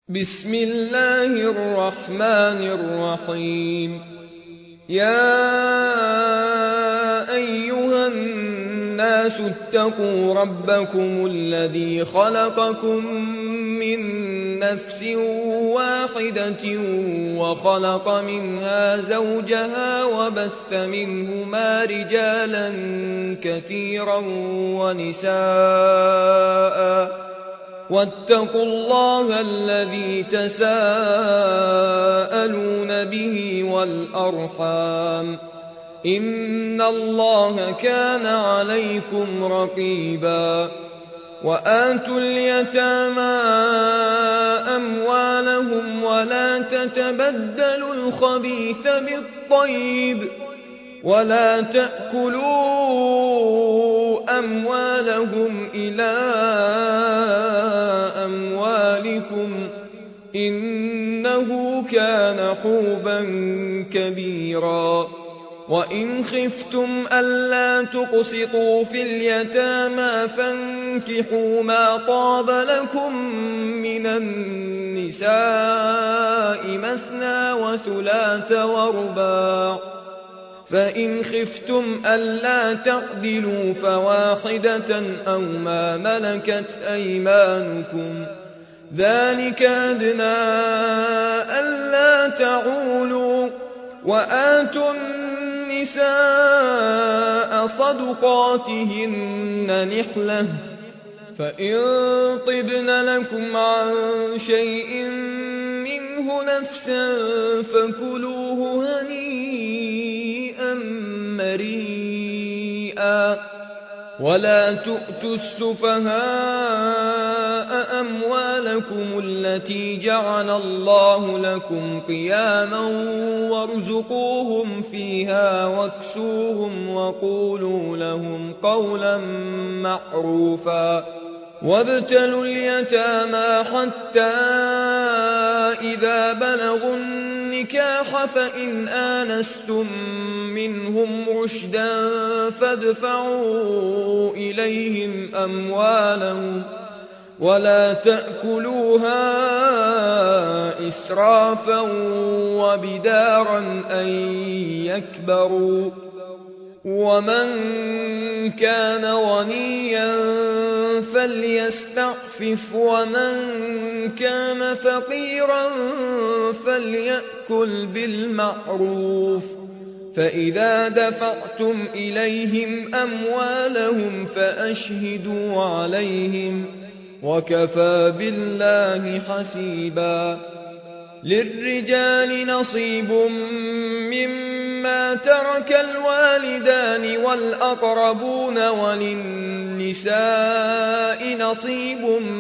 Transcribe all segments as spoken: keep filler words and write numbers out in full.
بسم الله الرحمن الرحيم. يا أيها الناس اتقوا ربكم الذي خلقكم من نفس واحدة وخلق منها زوجها وبث منهما رجالا كثيرا ونساء واتقوا الله الذي تساءلون به والأرحام إن الله كان عليكم رقيبا. وآتوا اليتامى أموالهم ولا تتبدلوا الخبيث بالطيب ولا تأكلوا أموالهم إلى أموالكم إنه كان حوبا كبيرا. وإن خفتم ألا تقسطوا في اليتامى فانكحوا ما طاب لكم من النساء مثنى وثلاث ورباع، فإن خفتم ألا تعدلوا فواحدة أو ما ملكت أيمانكم ذلك أدنى ألا تعولوا. وآتوا النساء صدقاتهن نحلة فإن طبن لكم عن شيء منه نفسا فكلوه هنيئا مريئا. ولا تؤتوا السفهاء أموالكم التي جعل الله لكم قياما وارزقوهم فيها واكسوهم وقولوا لهم قولا معروفا. وابتلوا اليتامى حتى إذا بلغوا النكاح فإن آنستم منهم رشدا فادفعوا إليهم أموالهم ولا تأكلوها إسرافا وبدارا أن يكبروا. ومن كان غنيا فليستعفف ومن كان فقيرا فليأكل بالمعروف. فإذا دفعتم إليهم أموالهم فأشهدوا عليهم وكفى بالله حسيبا. للرجال نصيب مما ترك الوالدان والأقربون وللنساء نصيب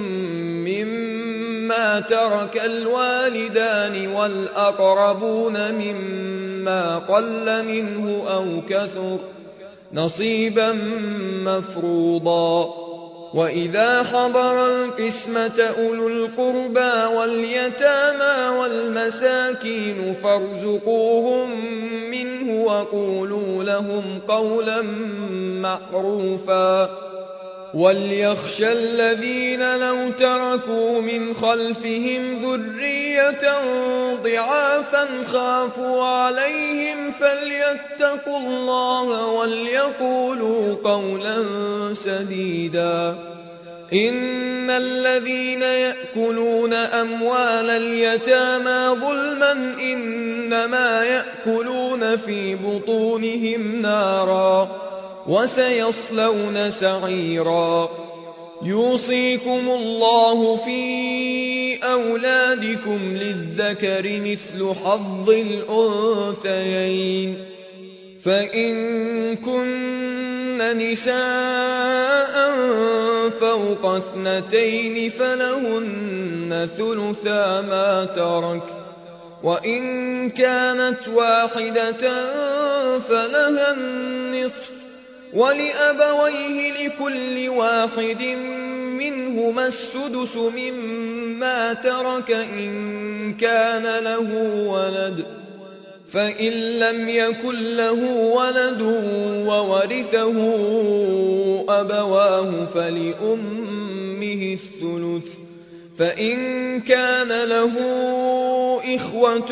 مما ترك الوالدان والأقربون مما قل منه أو كثر نصيبا مفروضا. وإذا حضر القسمة أولو القربى واليتامى والمساكين فارزقوهم منه وقولوا لهم قولا معروفا. وليخشى الذين لو تركوا من خلفهم ذرية ضعافا خافوا عليهم فليتقوا الله وليقولوا قولا سديدا. إن الذين يأكلون أموال اليتامى ظلما إنما يأكلون في بطونهم نارا وسيصلون سعيرا. يوصيكم الله في أولادكم للذكر مثل حظ الأنثيين فإن كن نساء فوق اثنتين فلهن ثلثا ما ترك وإن كانت واحدة فلها النصف ولأبويه لكل واحد منهما السدس مما ترك إن كان له ولد فإن لم يكن له ولد وورثه أبواه فلأمه الثلث فإن كان له إخوة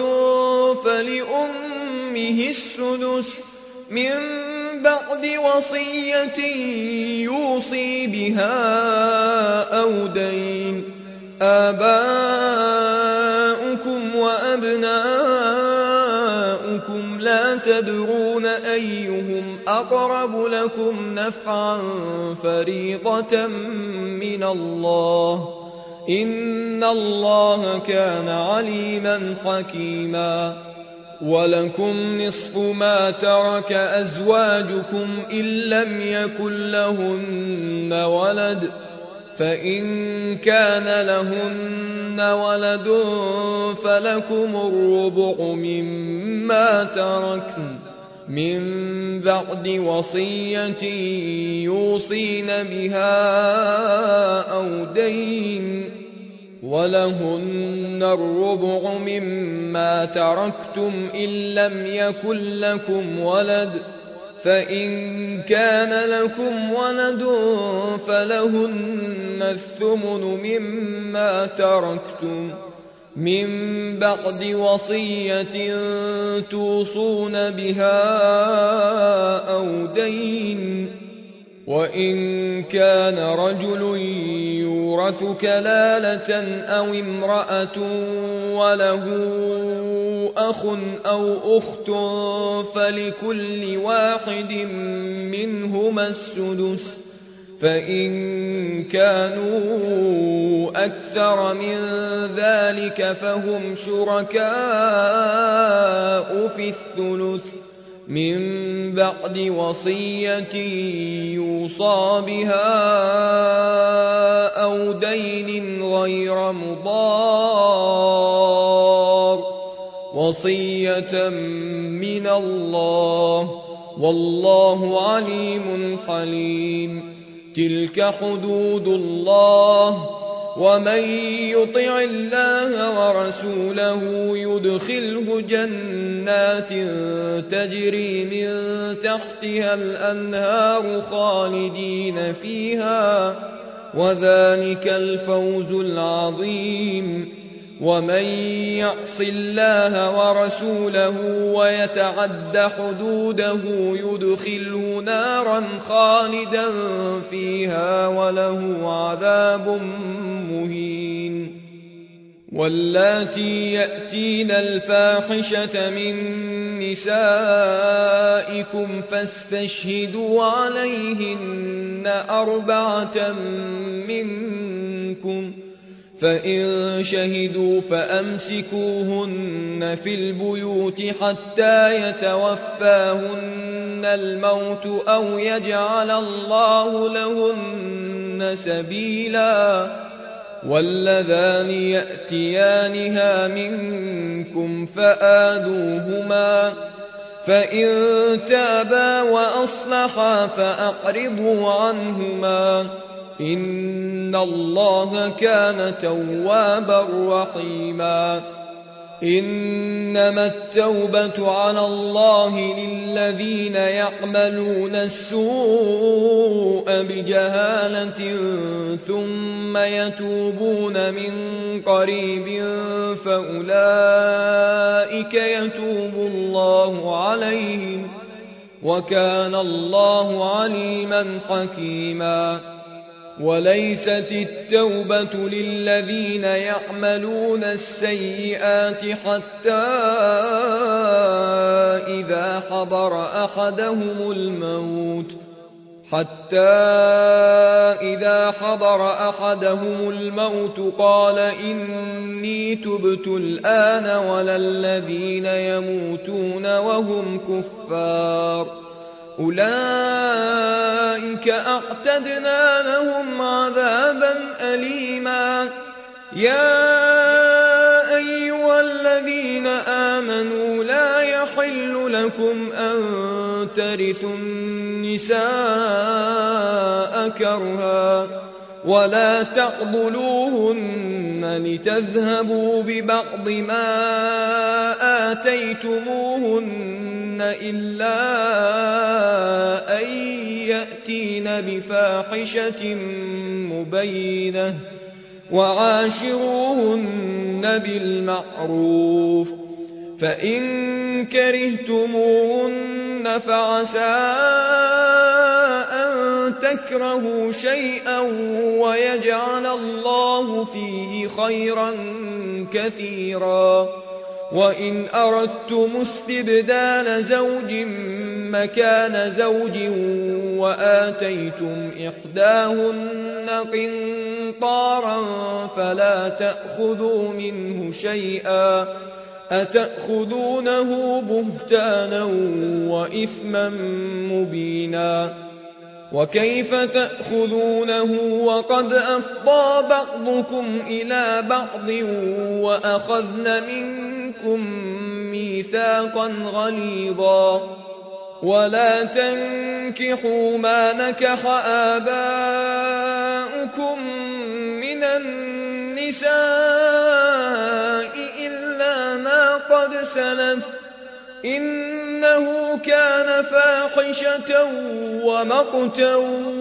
فلأمه السدس من بعد وصية يوصي بها أو دين. آباؤكم وأبناؤكم لا تدرون أيهم أقرب لكم نفعا فريضة من الله إن الله كان عليما حكيما. ولكم نصف ما ترك أزواجكم إن لم يكن لهن ولد، فإن كان لهن ولد فلكم الربع مما تركن من بعد وصية يوصين بها أو دين. ولهن الربع مما تركتم إن لم يكن لكم ولد، فإن كان لكم ولد فلهن الثمن مما تركتم من بعد وصية توصون بها أو دين. وإن كان رجل يورث كلالة أو امرأة وله أخ أو أخت فلكل واحد منهما السدس، فإن كانوا أكثر من ذلك فهم شركاء في الثلث من بعد وصية يوصى بها أو دين غير مضار، وصية من الله والله عليم حليم. تلك حدود الله ومن يطع الله ورسوله يدخله جنات تجري من تحتها الأنهار خالدين فيها وذلك الفوز العظيم. ومن يعص الله ورسوله ويتعد حدوده يدخله نارا خالدا فيها وله عذاب مهين. واللاتي يأتين الفاحشة من نسائكم فاستشهدوا عليهن أربعة منكم، فإن شهدوا فأمسكوهن في البيوت حتى يتوفاهن الموت أو يجعل الله لهن سبيلا. واللذان يأتيانها منكم فآذوهما، فإن تابا وأصلحا فأقرضوا عنهما إن الله كان توابا رحيما. إنما التوبة على الله للذين يعملون السوء بجهالة ثم يتوبون من قريب فأولئك يتوب الله عليهم وكان الله عليما حكيما. وليست التوبة للذين يعملون السيئات حتى إذا حضر أحدهم الموت حتى إذا حضر أحدهم الموت قال إني تبت الآن ولا الذين يموتون وهم كفار أولئك أعتدنا لهم عذابا أليما. يا أيها الذين آمنوا لا يحل لكم أن ترثوا النساء كرها ولا تعضلوهن لتذهبوا ببعض ما آتيتموهن إلا أن يأتين بفاحشة مبينة وعاشروهن بالمعروف فإن كرهتموهن فعسى أن تكرهوا شيئا ويجعل الله فيه خيرا كثيرا وإن أردتم استبدال زوج مكان زوج وآتيتم إحداهن قنطارا فلا تأخذوا منه شيئا أتأخذونه بهتانا وإثما مبينا وكيف تأخذونه وقد أفضى بعضكم إلى بعض وأخذن منكم ميثاقا غليظا ولا تنكحوا ما نكح آباؤكم من النساء إلا ما قد سلف إنه كان فاحشة ومقتا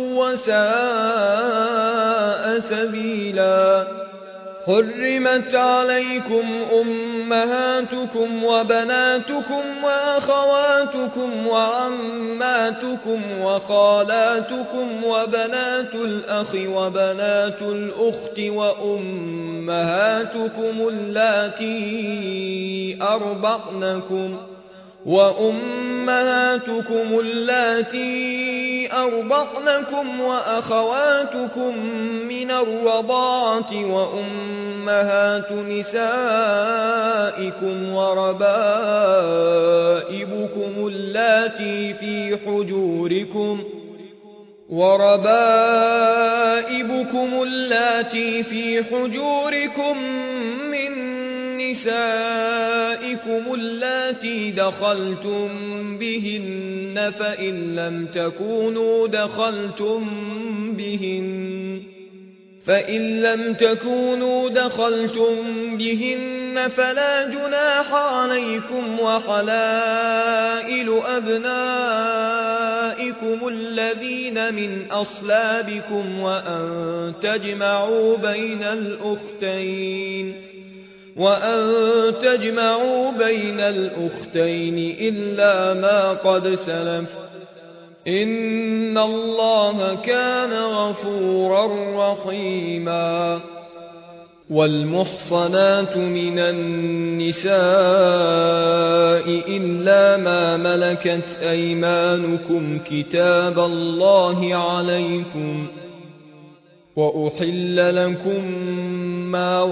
وساء سبيلا حرمت عليكم أمهاتكم وبناتكم وأخواتكم وعماتكم وخالاتكم وبنات الأخ وبنات الأخت وأمهاتكم اللاتي أرضعنكم وأمهاتكم اللاتي أرضعنكم وأخواتكم من الرضاعة وأمهات نسائكم وربائبكم اللاتي في حجوركم وربائبكم اللاتي في حجوركم من نسائكم اللاتي دخلتم بهن فإن لم تكونوا دخلتم بهن فإن لم تكونوا دخلتم بهن فلا جناح عليكم وحلائل أبنائكم الذين من أصلابكم وأن تجمعوا بين الأختين وأن تجمعوا بين الأختين إلا ما قد سلف إن الله كان غفورا رحيما والمحصنات من النساء إلا ما ملكت أيمانكم كتاب الله عليكم وأحل لكم ما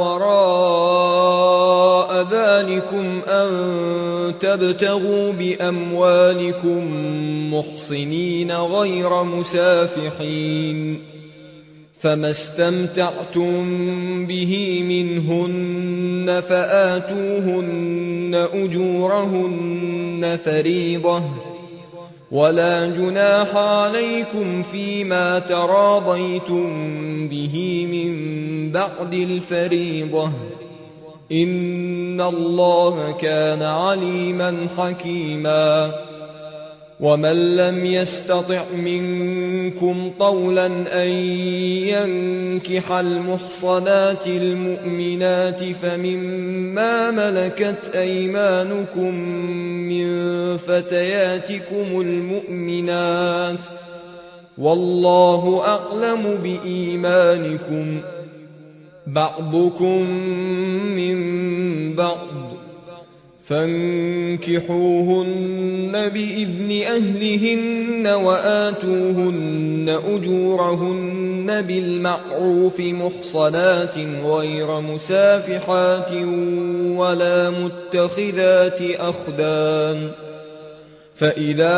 وراء ذلكم أن تبتغوا بأموالكم محصنين غير مسافحين فما استمتعتم به منهن فآتوهن أجورهن فريضة ولا جناح عليكم فيما تراضيتم به من بعد الفريضة إن الله كان عليما حكيما ومن لم يستطع منكم طولا أن ينكح المحصنات المؤمنات فمما ملكت أيمانكم من فتياتكم المؤمنات والله أعلم بإيمانكم بعضكم من بعض فانكحوهن بإذن أهلهن وآتوهن أجورهن بالمعروف محصنات غير مسافحات ولا متخذات أخدان فإذا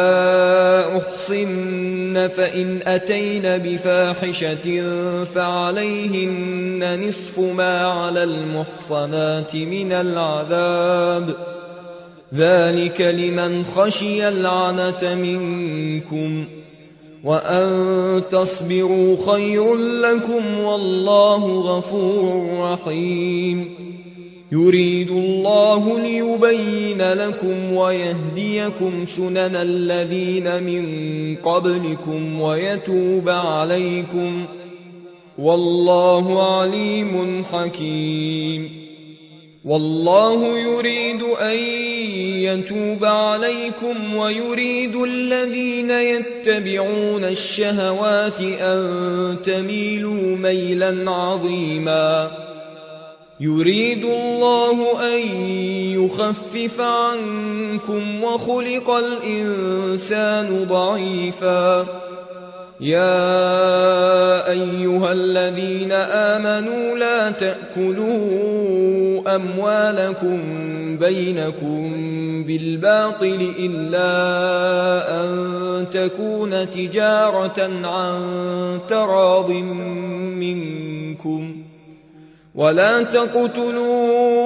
أحصن فإن أتين بفاحشة فعليهن نصف ما على المحصنات من العذاب ذلك لمن خشي العنة منكم وأن تصبروا خير لكم والله غفور رحيم يريد الله ليبين لكم ويهديكم سنن الذين من قبلكم ويتوب عليكم والله عليم حكيم. والله يريد أن يتوب عليكم ويريد الذين يتبعون الشهوات أن تميلوا ميلا عظيما. يريد الله أن يخفف عنكم وخلق الإنسان ضعيفا. يا أيها الذين آمنوا لا تأكلوا أموالكم بينكم بالباطل إلا أن تكون تجارة عن تراض منكم ولا تقتلوا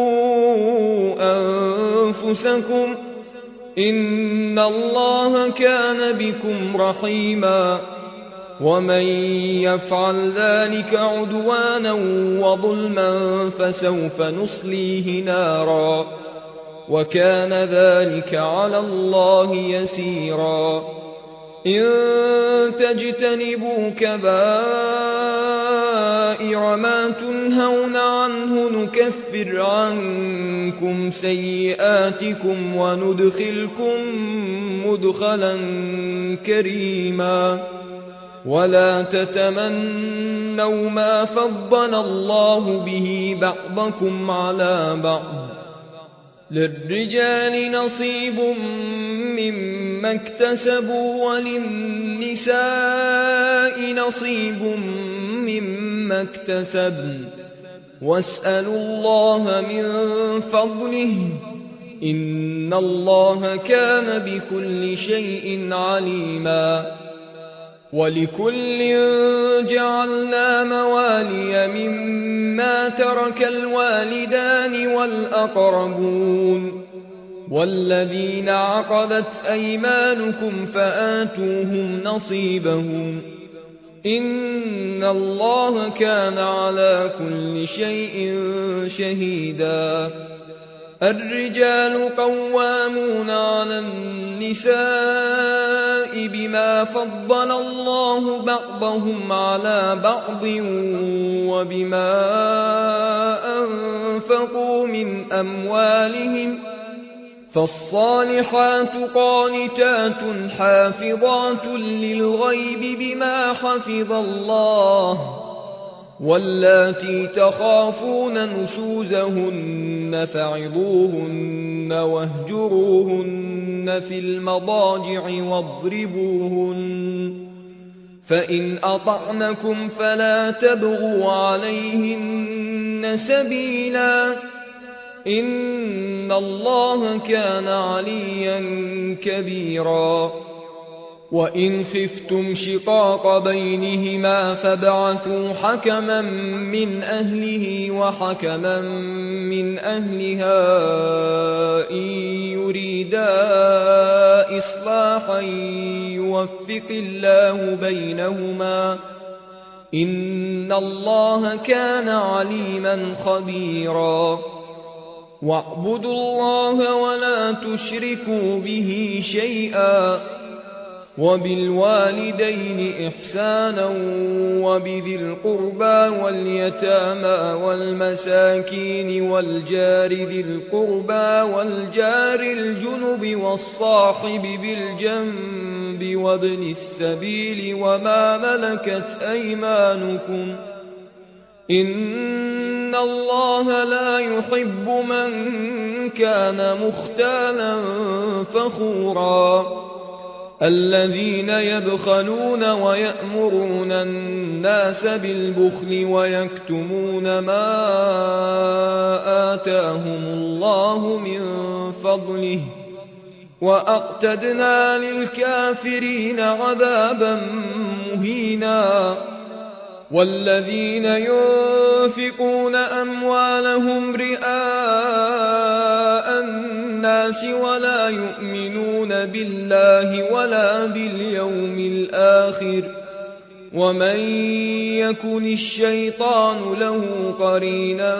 أنفسكم إن الله كان بكم رحيما. ومن يفعل ذلك عدوانا وظلما فسوف نصليه نارا وكان ذلك على الله يسيرا. إن تجتنبوا كبائر ما تنهون عنه نكفر عنكم سيئاتكم وندخلكم مدخلا كريما. ولا تتمنوا ما فضل الله به بعضكم على بعض. للرجال نصيب مما اكتسبوا وللنساء نصيب مما اكتسبن واسألوا الله من فضله إن الله كان بكل شيء عليما. ولكل جعلنا موالي مما ترك الوالدان والأقربون والذين عقدت أيمانكم فآتوهم نصيبهم إن الله كان على كل شيء شهيدا. الرجال قوامون على النساء بما فضل الله بعضهم على بعض وبما أنفقوا من أموالهم فالصالحات قانتات حافظات للغيب بما حفظ الله واللاتي تخافون نشوزهن فعظوهن واهجروهن في المضاجع واضربوهن فإن أطعنكم فلا تبغوا عليهن سبيلا إن الله كان عليا كبيرا. وإن خفتم شقاق بينهما فابعثوا حكما من أهله وحكما من أهلها إن يريدا إصلاحا يوفق الله بينهما إن الله كان عليما خبيرا. واعبدوا الله ولا تشركوا به شيئا وبالوالدين إحسانا وبذي القربى واليتامى والمساكين والجار ذي القربى والجار الجنب والصاحب بالجنب وابن السبيل وما ملكت أيمانكم إن الله لا يحب من كان مختالا فخورا. الذين يبخلون ويأمرون الناس بالبخل ويكتمون ما آتاهم الله من فضله وأعتدنا للكافرين عذابا مهينا. والذين ينفقون أموالهم رئاء الناس ولا يؤمنون بالله ولا باليوم الآخر ومن يكن الشيطان له قرينا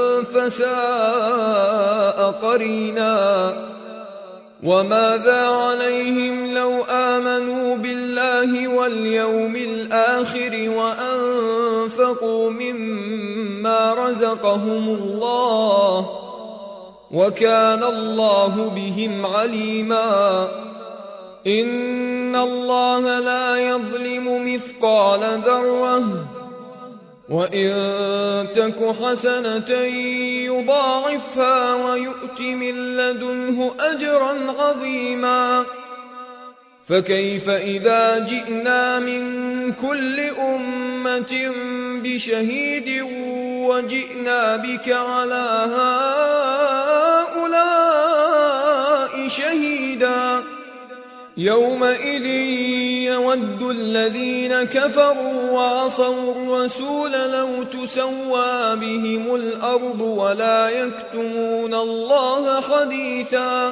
فساء قرينا. وماذا عليهم لو آمنوا بالله واليوم الآخر وأنفقوا أنفقوا مما رزقهم الله وكان الله بهم عليما إن الله لا يظلم مثقال ذرة وإن تك حسنة يضاعفها ويؤت من لدنه أجرا عظيما فكيف إذا جئنا من كل أمة بشهيد وجئنا بك على هؤلاء شهيدا يومئذ يود الذين كفروا وعصوا الرسول لو تسوى بهم الأرض ولا يكتمون الله حديثا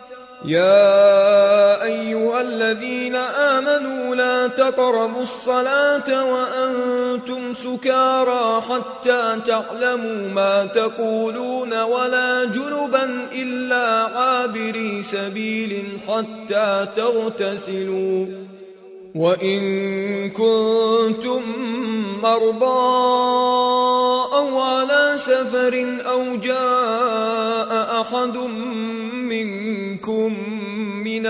يا أيها الذين آمنوا لا تقربوا الصلاة وأنتم سكارى حتى تعلموا ما تقولون ولا جنبا إلا عابري سبيل حتى تغتسلوا وإن كنتم مرضى أو على سفر أو جاء أحد منكم من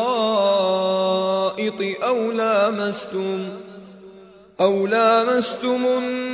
الغائط أو لامستم أو لامستم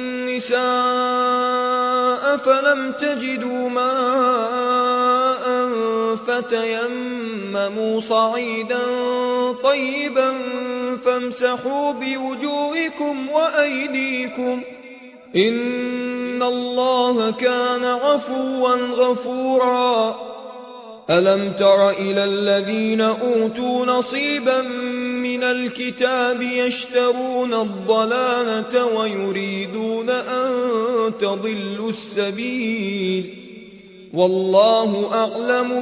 النساء فلم تجدوا ماء فتيمموا صعيدا طيبا فامسحوا بوجوهكم وأيديكم إن الله كان عفوا غفورا ألم تر إلى الذين أوتوا نصيبا من الكتاب يشترون الضلالة ويريدون أن تضلوا السبيل والله أعلم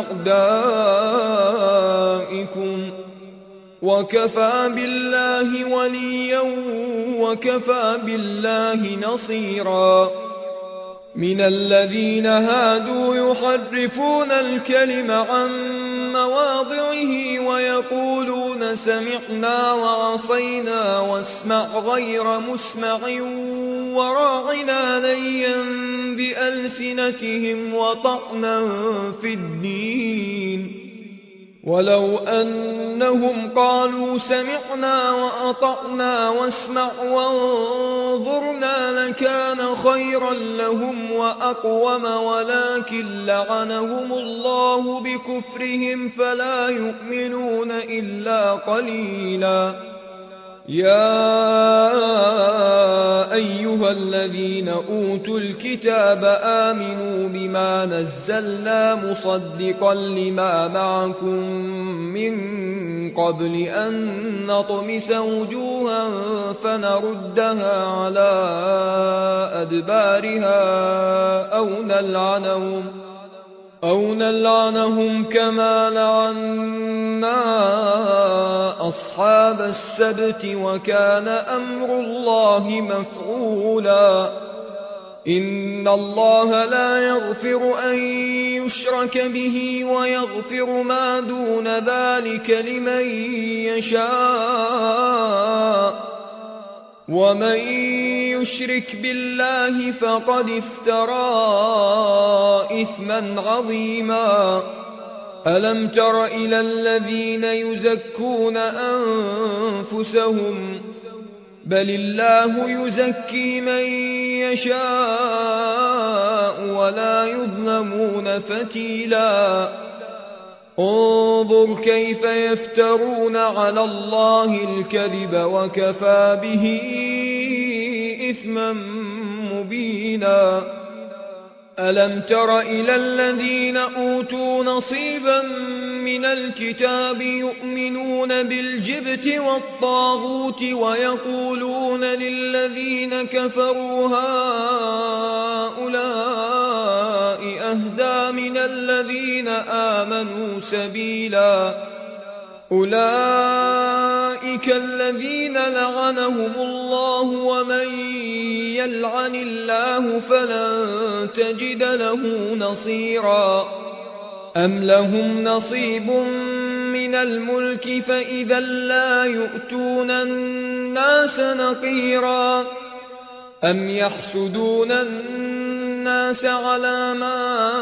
بأعدائكم وكفى بالله وليا وكفى بالله نصيرا من الذين هادوا يحرفون الكلم عن مواضعه ويقولون سمعنا وعصينا واسمع غير مسمع وراعنا ليا بألسنتهم وطعنا في الدين ولو أنهم قالوا سمعنا وأطعنا واسمع وانظرنا لكان خيرا لهم وأقوم ولكن لعنهم الله بكفرهم فلا يؤمنون إلا قليلا يا أيها الذين أوتوا الكتاب آمنوا بما نزلنا مصدقا لما معكم من قبل أن نطمس وجوها فنردها على أدبارها أو نلعنهم أو نلعنهم كما لعنا أصحاب السبت وكان أمر الله مفعولا إن الله لا يغفر أن يشرك به ويغفر ما دون ذلك لمن يشاء ومن يشرك بالله فقد افترى إثما عظيما ألم تر إلى الذين يزكون أنفسهم بل الله يزكي من يشاء ولا يظلمون فتيلا انظر كيف يفترون على الله الكذب وكفى به إثما مبينا ألم تر إلى الذين أوتوا نصيبا من الكتاب يؤمنون بالجبت والطاغوت ويقولون للذين كفروا هؤلاء أهدى من الذين آمنوا سبيلا أولئك الذين لعنهم الله ومن يلعن الله فلن تجد له نصيرا أم لهم نصيب من الملك فإذا لا يؤتون الناس نقيرا أم يحسدون الناس على ما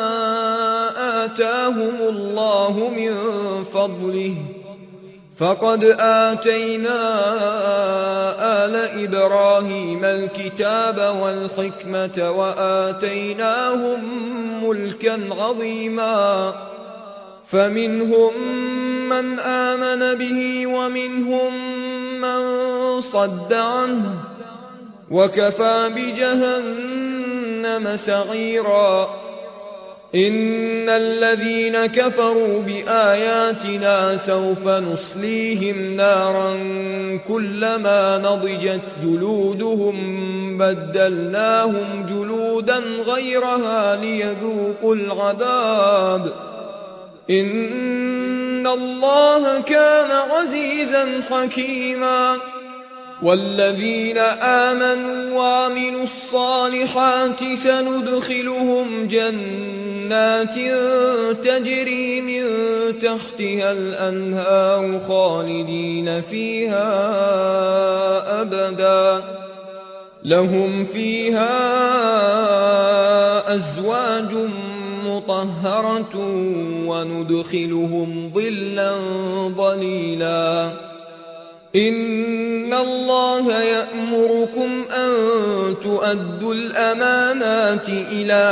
آتاهم الله من فضله فقد آتينا آل إبراهيم الكتاب والحكمة وآتيناهم ملكا عظيما فمنهم من آمن به ومنهم من صد عنه وكفى بجهنم سعيرا إن الذين كفروا بآياتنا سوف نصليهم نارا كلما نضجت جلودهم بدلناهم جلودا غيرها ليذوقوا العذاب إن الله كان عزيزا حكيما والذين آمنوا وعملوا الصالحات سندخلهم جنات تجري من تحتها الأنهار خالدين فيها أبدا لهم فيها أزواج مطهرة وندخلهم ظلا ظليلا إن الله يأمركم أن تؤدوا الأمانات إلى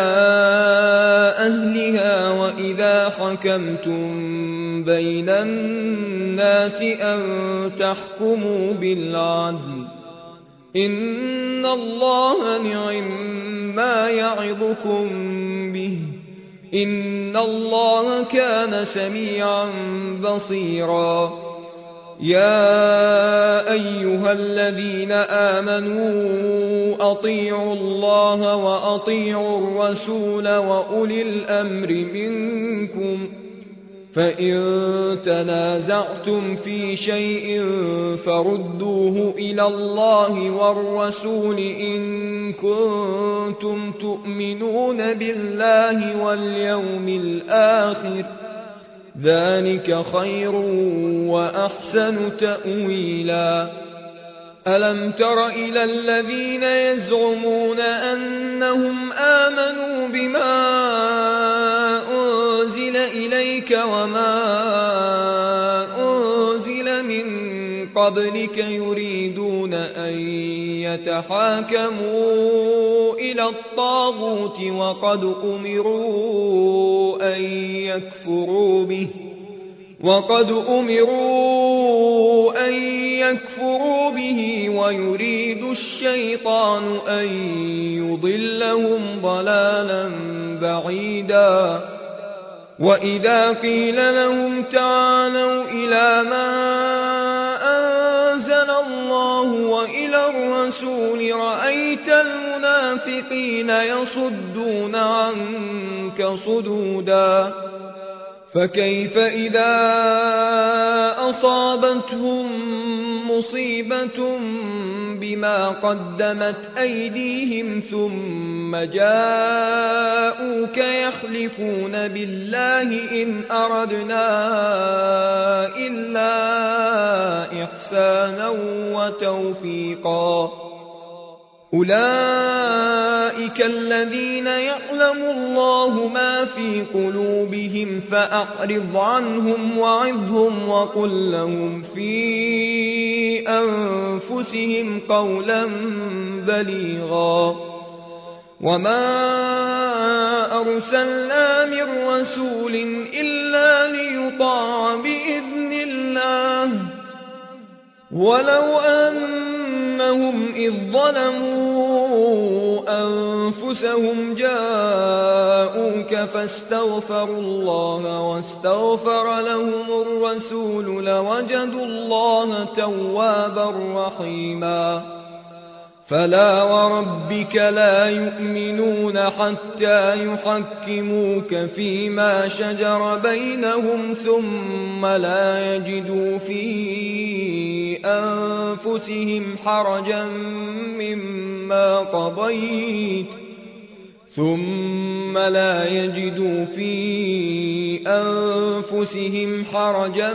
أهلها وإذا حكمتم بين الناس أن تحكموا بالعدل إن الله نعم ما يعظكم به إن الله كان سميعا بصيرا يا أيها الذين آمنوا أطيعوا الله وأطيعوا الرسول وأولي الأمر منكم فإن تنازعتم في شيء فردوه إلى الله والرسول إن كنتم تؤمنون بالله واليوم الآخر ذلك خير وأحسن تأويلا ألم تر إلى الذين يزعمون أنهم آمنوا بما أنزل إليك وما أنزل من قبلك يريدون أن يتحاكموا إلى الطاغوت وقد أمروا أن يكفروا به وقد أمروا أن يكفروا به ويريد الشيطان أن يضلهم ضلالا بعيدا وإذا قيل لهم تعالوا إلى ما أنزل الله وإلى الرسول رأيت المنافقين يصدون عنك صدودا فكيف إذا أصابتهم مصيبة بما قدمت أيديهم ثم جاءوك يحلفون بالله إن أردنا إلا إحسانا وتوفيقا أولئك الذين يعلم الله ما في قلوبهم فأعرض عنهم وعظهم وقل لهم في أنفسهم قولا بليغا وما أرسلنا من رسول إلا ليطاع بإذن الله ولو أنهم إذ ظلموا أنفسهم جاءوك فاستغفروا الله واستغفر لهم الرسول لوجدوا الله توابا رحيما فلا وربك لا يؤمنون حتى يحكموك فيما شجر بينهم ثم لا يجدوا في أنفسهم حرجا مما قضيت ثم لا يجدوا في أنفسهم حرجا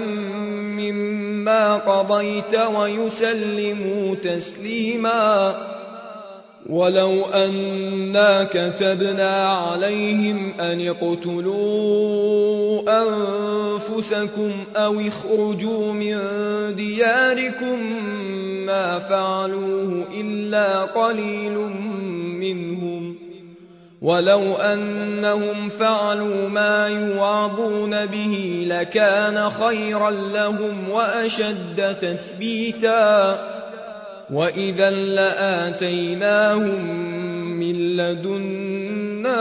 مما قضيت ويسلموا تسليما ولو أنا كتبنا عليهم أن اقتلوا أنفسكم أو اخرجوا من دياركم ما فعلوه إلا قليل منهم ولو أنهم فعلوا ما يوعظون به لكان خيرا لهم وأشد تثبيتا وإذا لآتيناهم من لدنا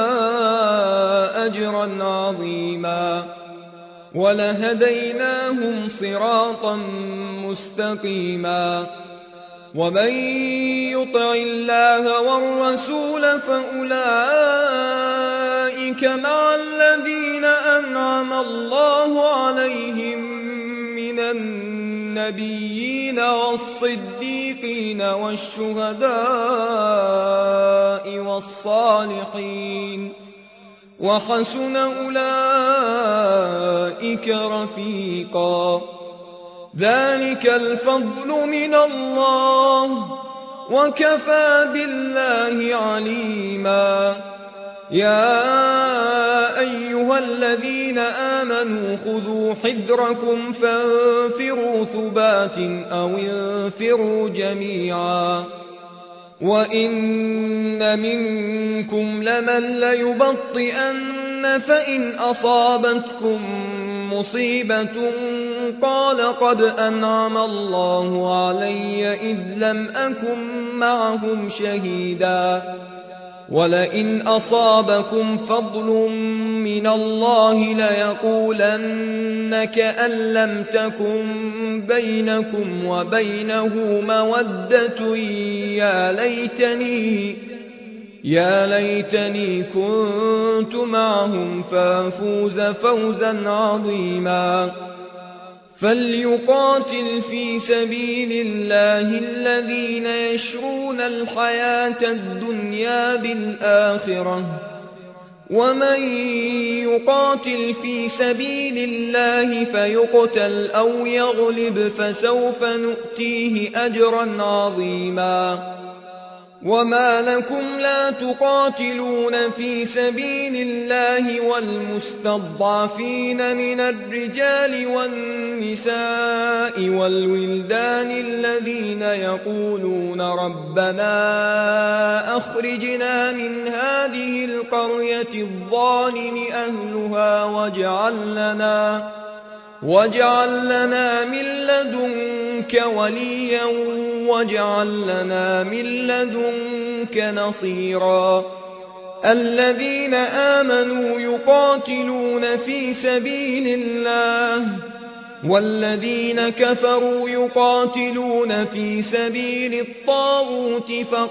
أجرا عظيما ولهديناهم صراطا مستقيما ومن يطع الله والرسول فأولئك مع الذين أنعم الله عليهم من النبيين والصديقين والشهداء والصالحين وحسن أولئك رفيقا ذلك الفضل من الله وكفى بالله عليما يا أيها الذين آمنوا خذوا حذركم فانفروا ثبات أو انفروا جميعا وإن منكم لمن ليبطئن فإن أصابتكم مصيبة قال قد أنعم الله علي إذ لم أكن معهم شهيدا ولئن أصابكم فضل من الله ليقولن كأن لم تكن بينكم وبينه مودة يا ليتني يا ليتني كنت معهم فافوز فوزا عظيما فليقاتل في سبيل الله الذين يشرون الحياة الدنيا بالآخرة ومن يقاتل في سبيل الله فيقتل أو يغلب فسوف نؤتيه أجرا عظيما وما لكم لا تقاتلون في سبيل الله والمستضعفين من الرجال والنساء والولدان الذين يقولون ربنا أخرجنا من هذه القرية الظالم أهلها واجعل لنا واجعل لنا من لدنك وليا واجعل لنا من لدنك نصيرا الذين آمنوا يقاتلون في سبيل الله والذين كفروا يقاتلون في سبيل الطاغوت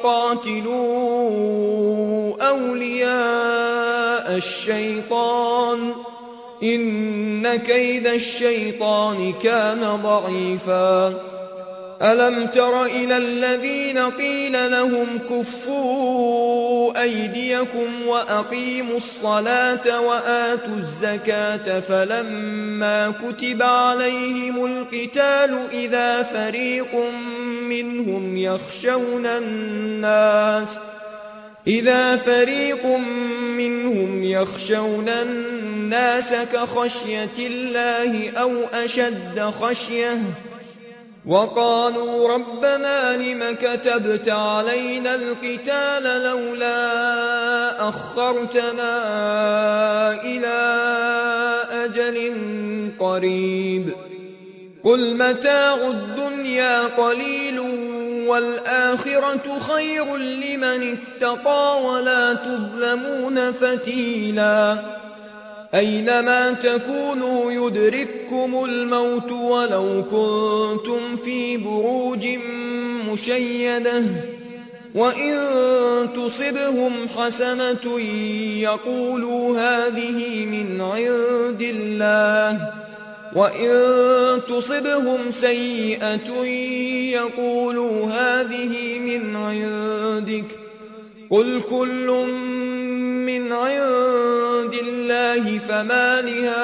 فقاتلوا أولياء الشيطان إن كيد الشيطان كان ضعيفا ألم تر إلى الذين قيل لهم كفوا أيديكم وأقيموا الصلاة وآتوا الزكاة فلما كتب عليهم القتال إذا فريق منهم يخشون الناس إذا فريق منهم يخشون الناس كخشية الله أو أشد خشية وقالوا ربنا لم كتبت علينا القتال لولا أخرتنا إلى أجل قريب قل متاع الدنيا قليل والآخرة خير لمن اتقى ولا تظلمون فتيلا أينما تكونوا يدرككم الموت ولو كنتم في بروج مشيدة وإن تصبهم حسنة يقولوا هذه من عند الله وإن تصبهم سيئة يقولوا هذه من عندك قل كل من عند الله فما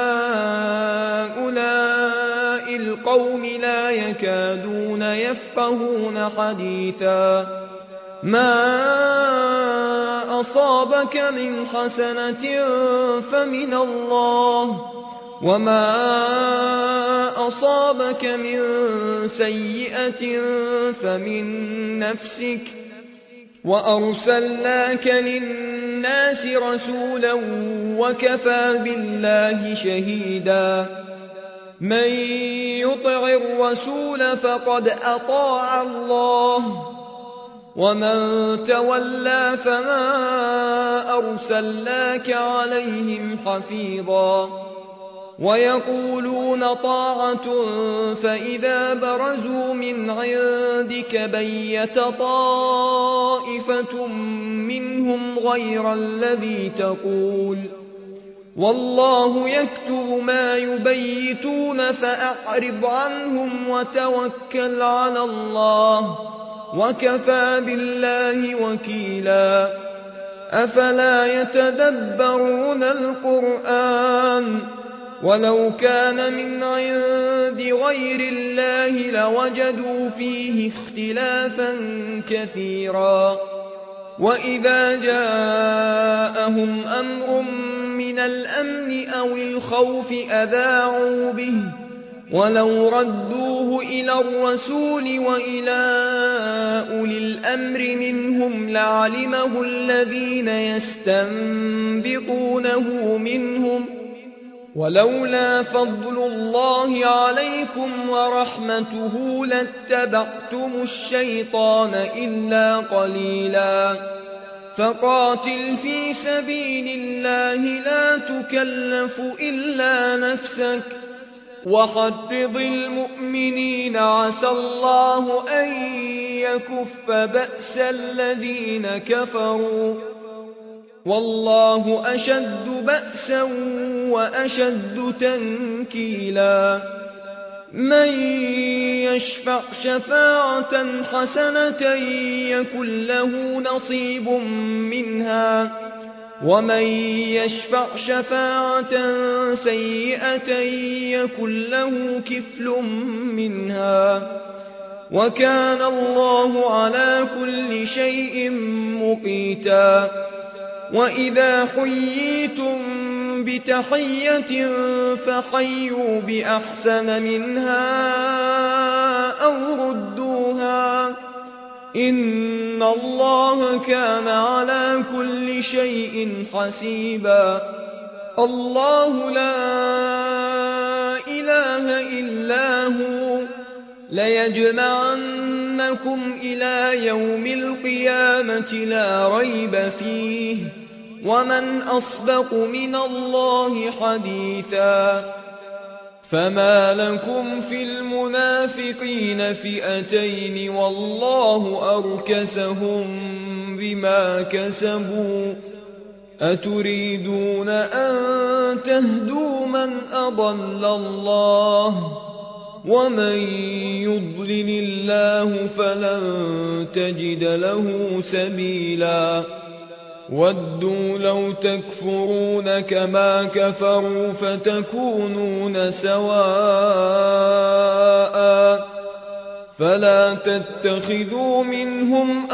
لهؤلاء القوم لا يكادون يفقهون حديثا ما أصابك من حسنة فمن الله وما أصابك من سيئة فمن نفسك وأرسلناك للناس رسولا وكفى بالله شهيدا من يطع الرسول فقد أطاع الله ومن تولى فما أرسلناك عليهم حفيظا ويقولون طاعة فإذا برزوا من عندك بيت طائفة منهم غير الذي تقول والله يكتب ما يبيتون فأعرض عنهم وتوكل على الله وكفى بالله وكيلا أفلا يتدبرون القرآن ولو كان من عند غير الله لوجدوا فيه اختلافا كثيرا وإذا جاءهم أمر من الأمن أو الخوف أذاعوا به ولو ردوه إلى الرسول وإلى أولي الأمر منهم لعلمه الذين يستنبطونه منهم ولولا فضل الله عليكم ورحمته لاتبعتم الشيطان إلا قليلا فقاتل في سبيل الله لا تكلف إلا نفسك وحرض المؤمنين عسى الله أن يكف بأس الذين كفروا والله أشد بأسا وأشد تنكيلا من يشفع شفاعة حسنة يكن له نصيب منها ومن يشفع شفاعة سيئة يكن له كفل منها وكان الله على كل شيء مقيتا وإذا حييتم بتحية فحيوا بأحسن منها أو ردوها إن الله كان على كل شيء حسيبا الله لا إله إلا هو ليجمعنكم إلى يوم القيامة لا ريب فيه ومن أصدق من الله حديثا فما لكم في المنافقين فئتين والله أركسهم بما كسبوا أتريدون أن تهدوا من أضل الله ومن يضلل الله فلن تجد له سبيلا ودوا لو تكفرون كما كفروا فتكونون سواء فلا تتخذوا منهم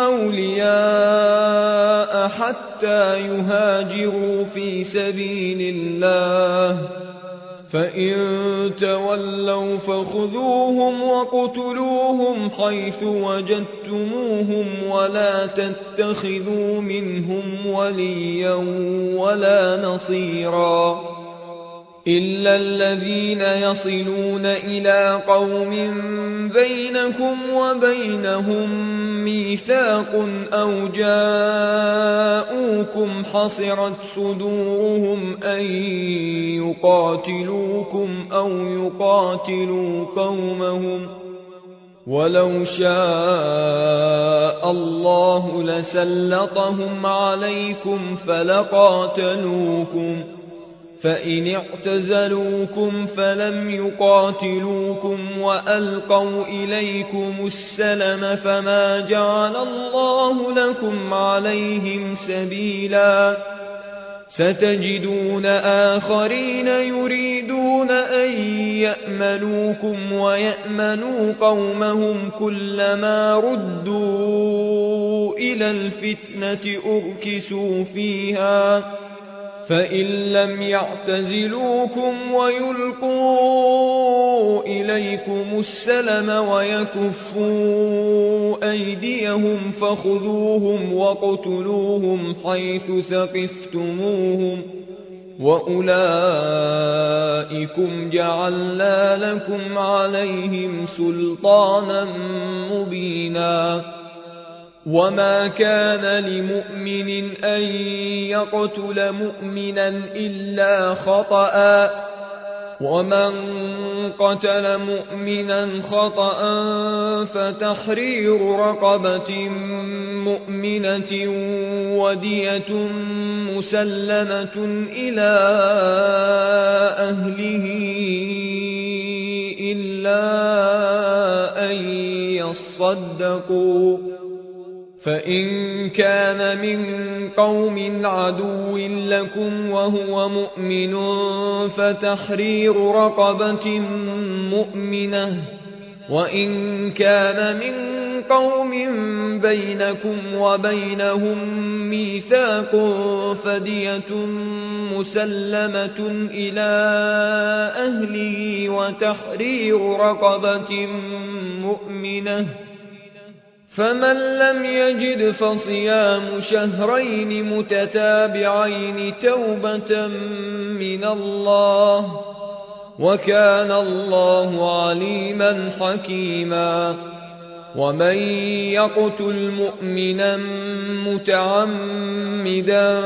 أولياء حتى يهاجروا في سبيل الله فإن تولوا فخذوهم وقتلوهم حيث وجدتموهم ولا تتخذوا منهم وليا ولا نصيرا إلا الذين يصلون إلى قوم بينكم وبينهم ميثاق أو جاءوكم حصرت صدورهم أن يقاتلوكم أو يقاتلوا قومهم ولو شاء الله لسلطهم عليكم فلقاتلوكم فإن اعتزلوكم فلم يقاتلوكم وألقوا إليكم السلم فما جعل الله لكم عليهم سبيلا ستجدون آخرين يريدون أن يأمنوكم ويأمنوا قومهم كلما ردوا إلى الفتنة أركسوا فيها فإن لم يعتزلوكم ويلقوا إليكم السلم ويكفوا أيديهم فخذوهم وَاقْتُلُوهُمْ حيث ثقفتموهم وأولئكم جعلنا لكم عليهم سلطانا مبينا وما كان لمؤمن أن يقتل مؤمنا إلا خطأ ومن قتل مؤمنا خطأ فتحرير رقبة مؤمنة ودية مسلمة إلى أهله إلا أن يصدقوا فإن كان من قوم عدو لكم وهو مؤمن فتحرير رقبة مؤمنة وإن كان من قوم بينكم وبينهم ميثاق فدية مسلمة إلى أهله وتحرير رقبة مؤمنة فمن لم يجد فصيام شهرين متتابعين توبة من الله وكان الله عليما حكيما ومن يقتل مؤمنا متعمدا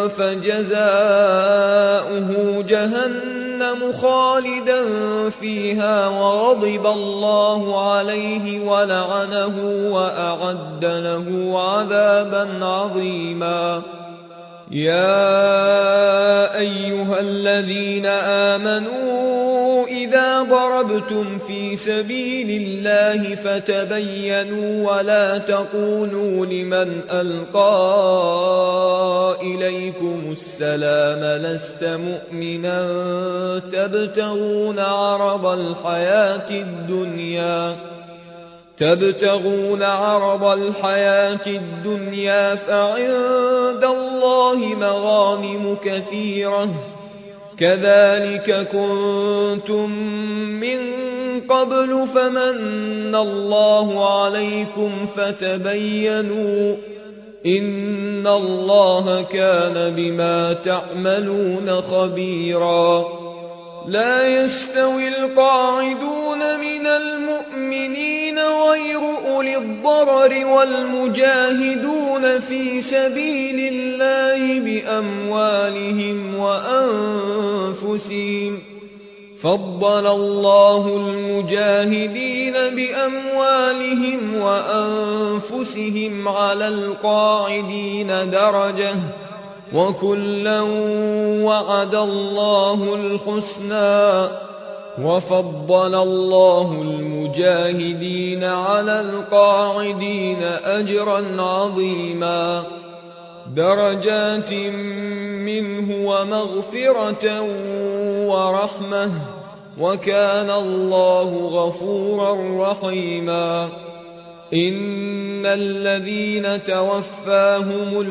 فجزاؤه جهنم خالدا فيها وغضب الله عليه ولعنه وأعد له عذابا عظيما يا أيها الذين آمنوا إذا ضربتم في سبيل الله فتبينوا ولا تقولوا لمن ألقى إليكم السلام لست مؤمنا تبتغون عرض الحياة الدنيا تبتغون عرض الحياة الدنيا فعند الله مغانم كثيرة كذلك كنتم من قبل فمن الله عليكم فتبينوا إن الله كان بما تعملون خبيرا لا يستوي القاعدون من المؤمنين غير أولي الضرر والمجاهدون في سبيل الله بأموالهم وأنفسهم فضل الله المجاهدين بأموالهم وأنفسهم على القاعدين درجة وكلا وعد الله الحسنى وفضل الله المجاهدين على القاعدين أجرا عظيما درجات منه ومغفرة ورحمة وكان الله غفورا رحيما إن الذين توفاهم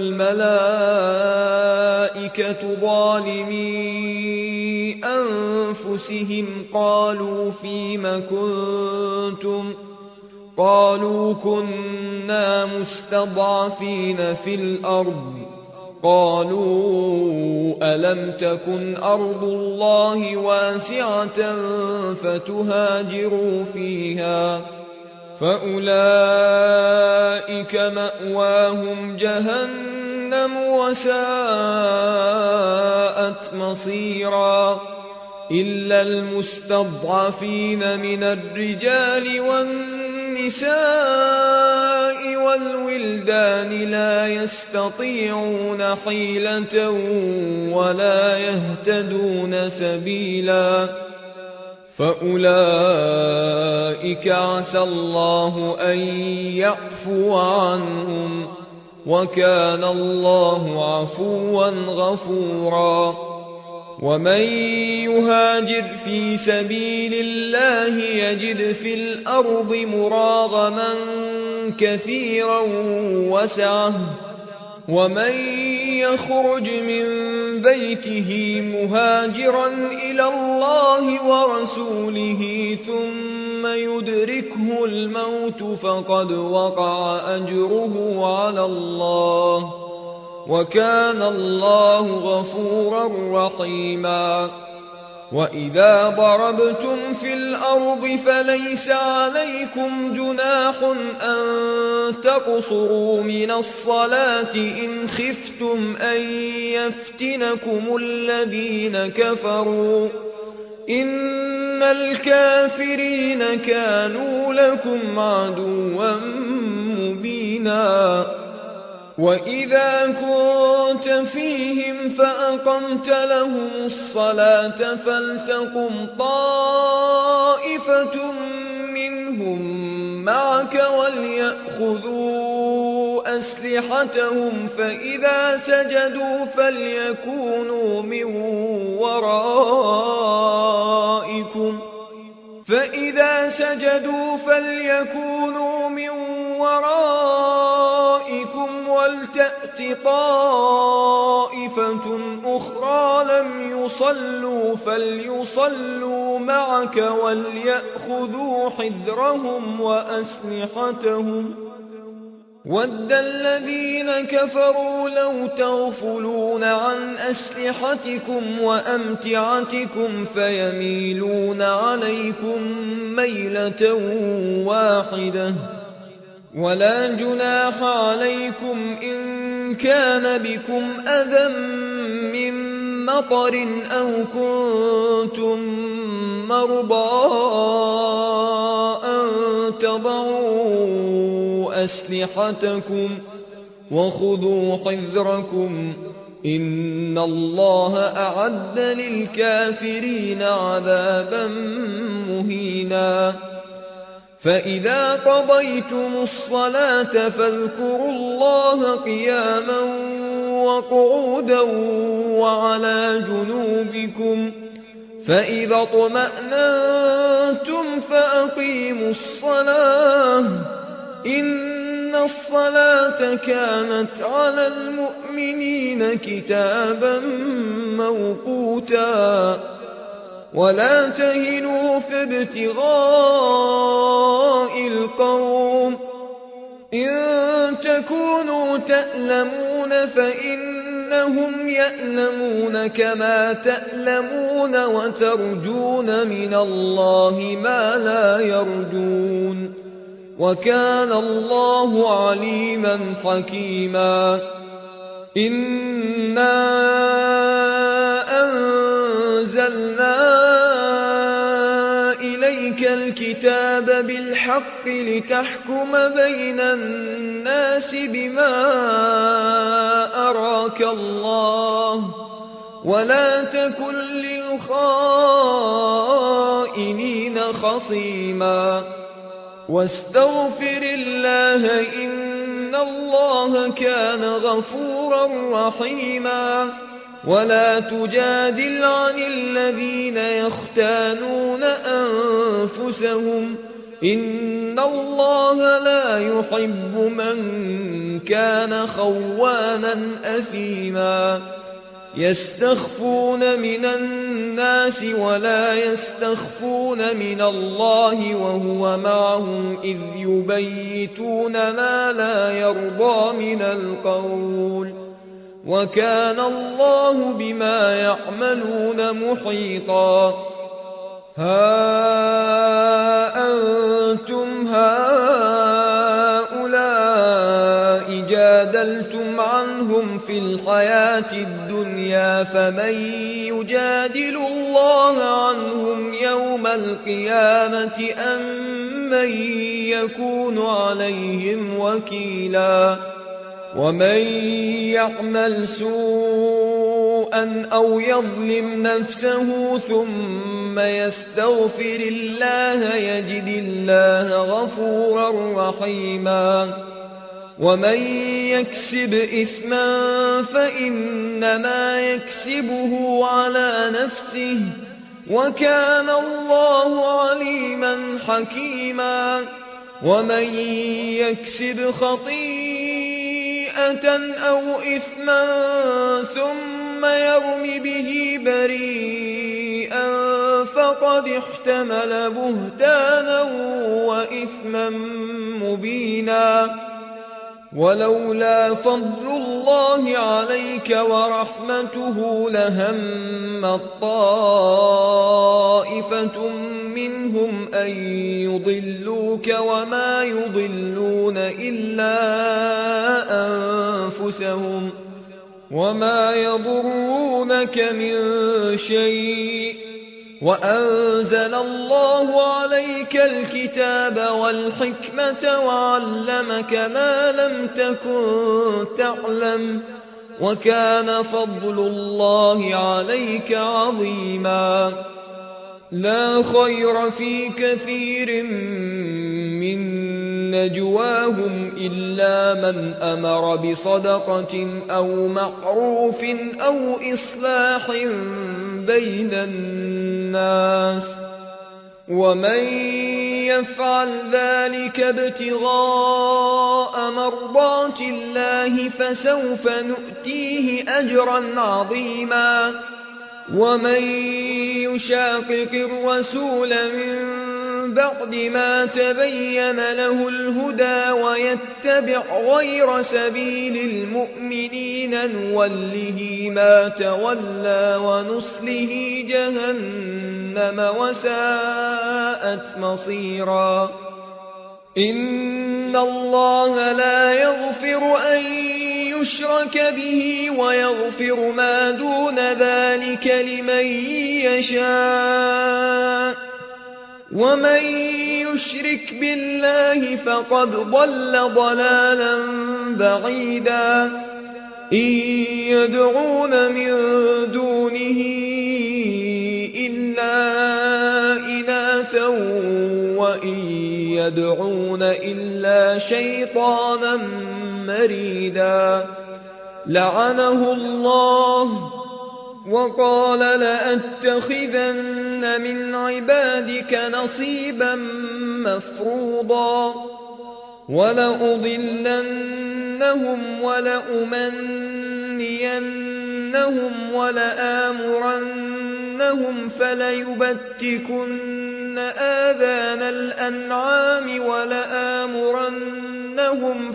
الملائكة ظالمي أنفسهم قالوا فيم كنتم قالوا كنا مستضعفين في الأرض قالوا ألم تكن أرض الله واسعة فتهاجروا فيها فأولئك مأواهم جهنم وساءت مصيرا إلا المستضعفين من الرجال والنساء والولدان لا يستطيعون حيلة ولا يهتدون سبيلا فأولئك عسى الله أن يعفو عنهم وكان الله عفوا غفورا. ومن يهاجر في سبيل الله يجد في الأرض مراغما كثيرا وسعة، ومن يخرج من بيته مهاجرا إلى الله ورسوله ثم يدركه الموت فقد وقع أجره على الله، وكان الله غفورا رحيما. وإذا ضربتم في الأرض فليس عليكم جناح أن تقصروا من الصلاة إن خفتم أن يفتنكم الذين كفروا، إن الكافرين كانوا لكم عدوا مبينا. وإذا كنت فيهم فأقمت لهم الصلاة فلتقم طائفة منهم معك وليأخذوا أسلحتهم فإذا سجدوا فليكونوا من ورائكم فإذا سجدوا فليكونوا من ورائكم ولتأت طائفة أخرى لم يصلوا فليصلوا معك وليأخذوا حذرهم وأسلحتهم. ود الذين كفروا لو تغفلون عن أسلحتكم وأمتعتكم فيميلون عليكم ميلة واحدة. ولا جناح عليكم إن كان بكم أذى من مطر أو كنتم مرضى أن تضعوا أسلحتكم وخذوا حذركم إن الله أعد للكافرين عذابا مهينا. فإذا قضيتم الصلاة فاذكروا الله قياما وقعودا وعلى جنوبكم، فإذا اطمأننتم فأقيموا الصلاة إن الصلاة كانت على المؤمنين كتابا موقوتا. ولا تهنوا في ابتغاء القوم إن تكونوا تألمون فإنهم يألمون كما تألمون وترجون من الله ما لا يرجون، وكان الله عليما حكيما. إنا أنزلنا إليك الكتاب بالحق لتحكم بين الناس بما أراك الله ولا تكن للخائنين خصيما. واستغفر الله إن الله كان غفورا رحيما. ولا تجادل عن الذين يختانون أنفسهم إن الله لا يحب من كان خوانا أثيما. يستخفون من الناس ولا يستخفون من الله وهو معهم إذ يبيتون ما لا يرضى من القول، وكان الله بما يعملون محيطا. ها أنتم هؤلاء جادلتم عنهم في الحياة الدنيا فمن يجادل الله عنهم يوم القيامة أم من يكون عليهم وكيلا. ومن يعمل سوءا أو يظلم نفسه ثم يستغفر الله يجد الله غفورا رحيما. ومن يكسب إثما فإنما يكسبه على نفسه وكان الله عليما حكيما ومن يكسب خطيئة أو إثما ثم يرم به بريئا فقد احتمل بهتانا وإثما مبينا ولولا فضل الله عليك ورحمته لهم طائفة منهم أن يضلوك وما يضلون إلا أنفسهم وما يضرونك من شيء وأنزل الله عليك الكتاب والحكمة وعلمك ما لم تكن تعلم وكان فضل الله عليك عظيما لا خير في كثير من نجواهم إلا من أمر بصدقة أو معروف أو إصلاح بين الناس ومن يفعل ذلك ابتغاء مرضات الله فسوف نؤتيه أجرا عظيما ومن يشاقق الرسول من بعد ما تبين له الهدى ويتبع غير سبيل المؤمنين نوله ما تولى ونصله جهنم وساءت مصيرا إن الله لا يغفر أن يشرك به ويغفر ما دون ذلك لمن يشاء ومن يشرك بالله فقد ضل ضلالا بعيدا إن يدعون من دونه إلا إناثا وإن يدعون إلا شيطانا مريدا لعنه الله وقال لأتخذن من عبادك نصيبا مفروضا ولأضلنهم ولأمنينهم ولآمرنهم فليبتكن آذان الأنعام ولآمرنهم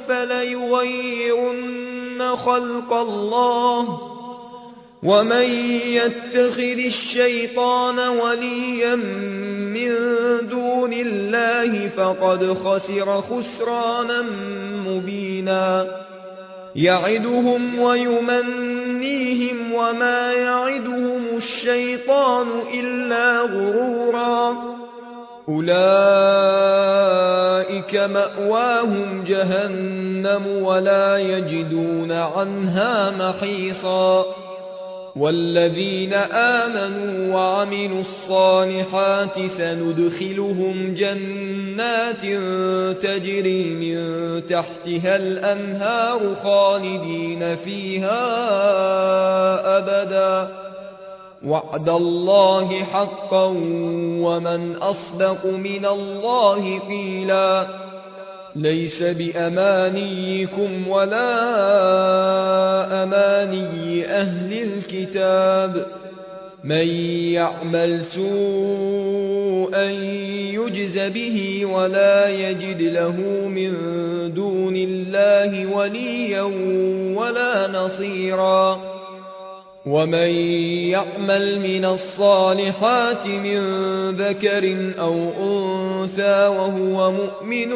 فليغيرن خلق الله ومن يتخذ الشيطان وليا من دون الله فقد خسر خسرانا مبينا يعدهم ويمنيهم وما يعدهم الشيطان إلا غرورا أولئك مأواهم جهنم ولا يجدون عنها محيصا والذين آمنوا وعملوا الصالحات سندخلهم جنات تجري من تحتها الأنهار خالدين فيها أبدا وعد الله حقا ومن أصدق من الله قيلا ليس بأمانيكم ولا أماني أهل الكتاب من يعمل سوءا يجز به ولا يجد له من دون الله وليا ولا نصيرا ومن يعمل من الصالحات من ذكر أو أنثى وهو مؤمن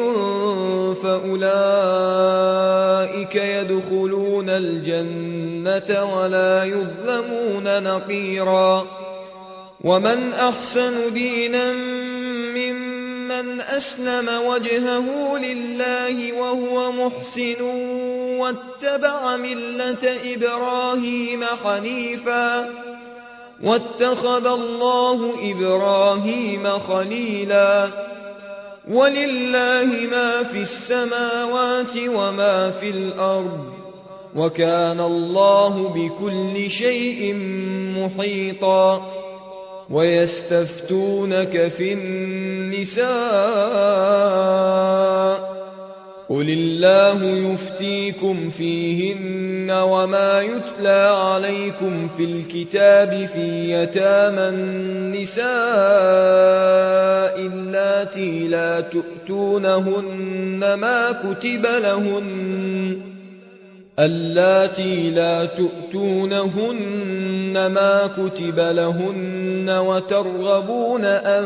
فأولئك يدخلون الجنة ولا يظلمون نقيرا ومن أحسن دينا ممن أسلم وجهه لله وهو محسن واتبع ملة إبراهيم حنيفا واتخذ الله إبراهيم خليلا ولله ما في السماوات وما في الأرض وكان الله بكل شيء محيطا ويستفتونك في النساء قل الله يفتيكم فيهن وما يتلى عليكم في الكتاب في يتامى النساء اللاتي لا تؤتونهن ما كتب لهن اللاتي لا تؤتونهن ما كتب لهن وترغبون أن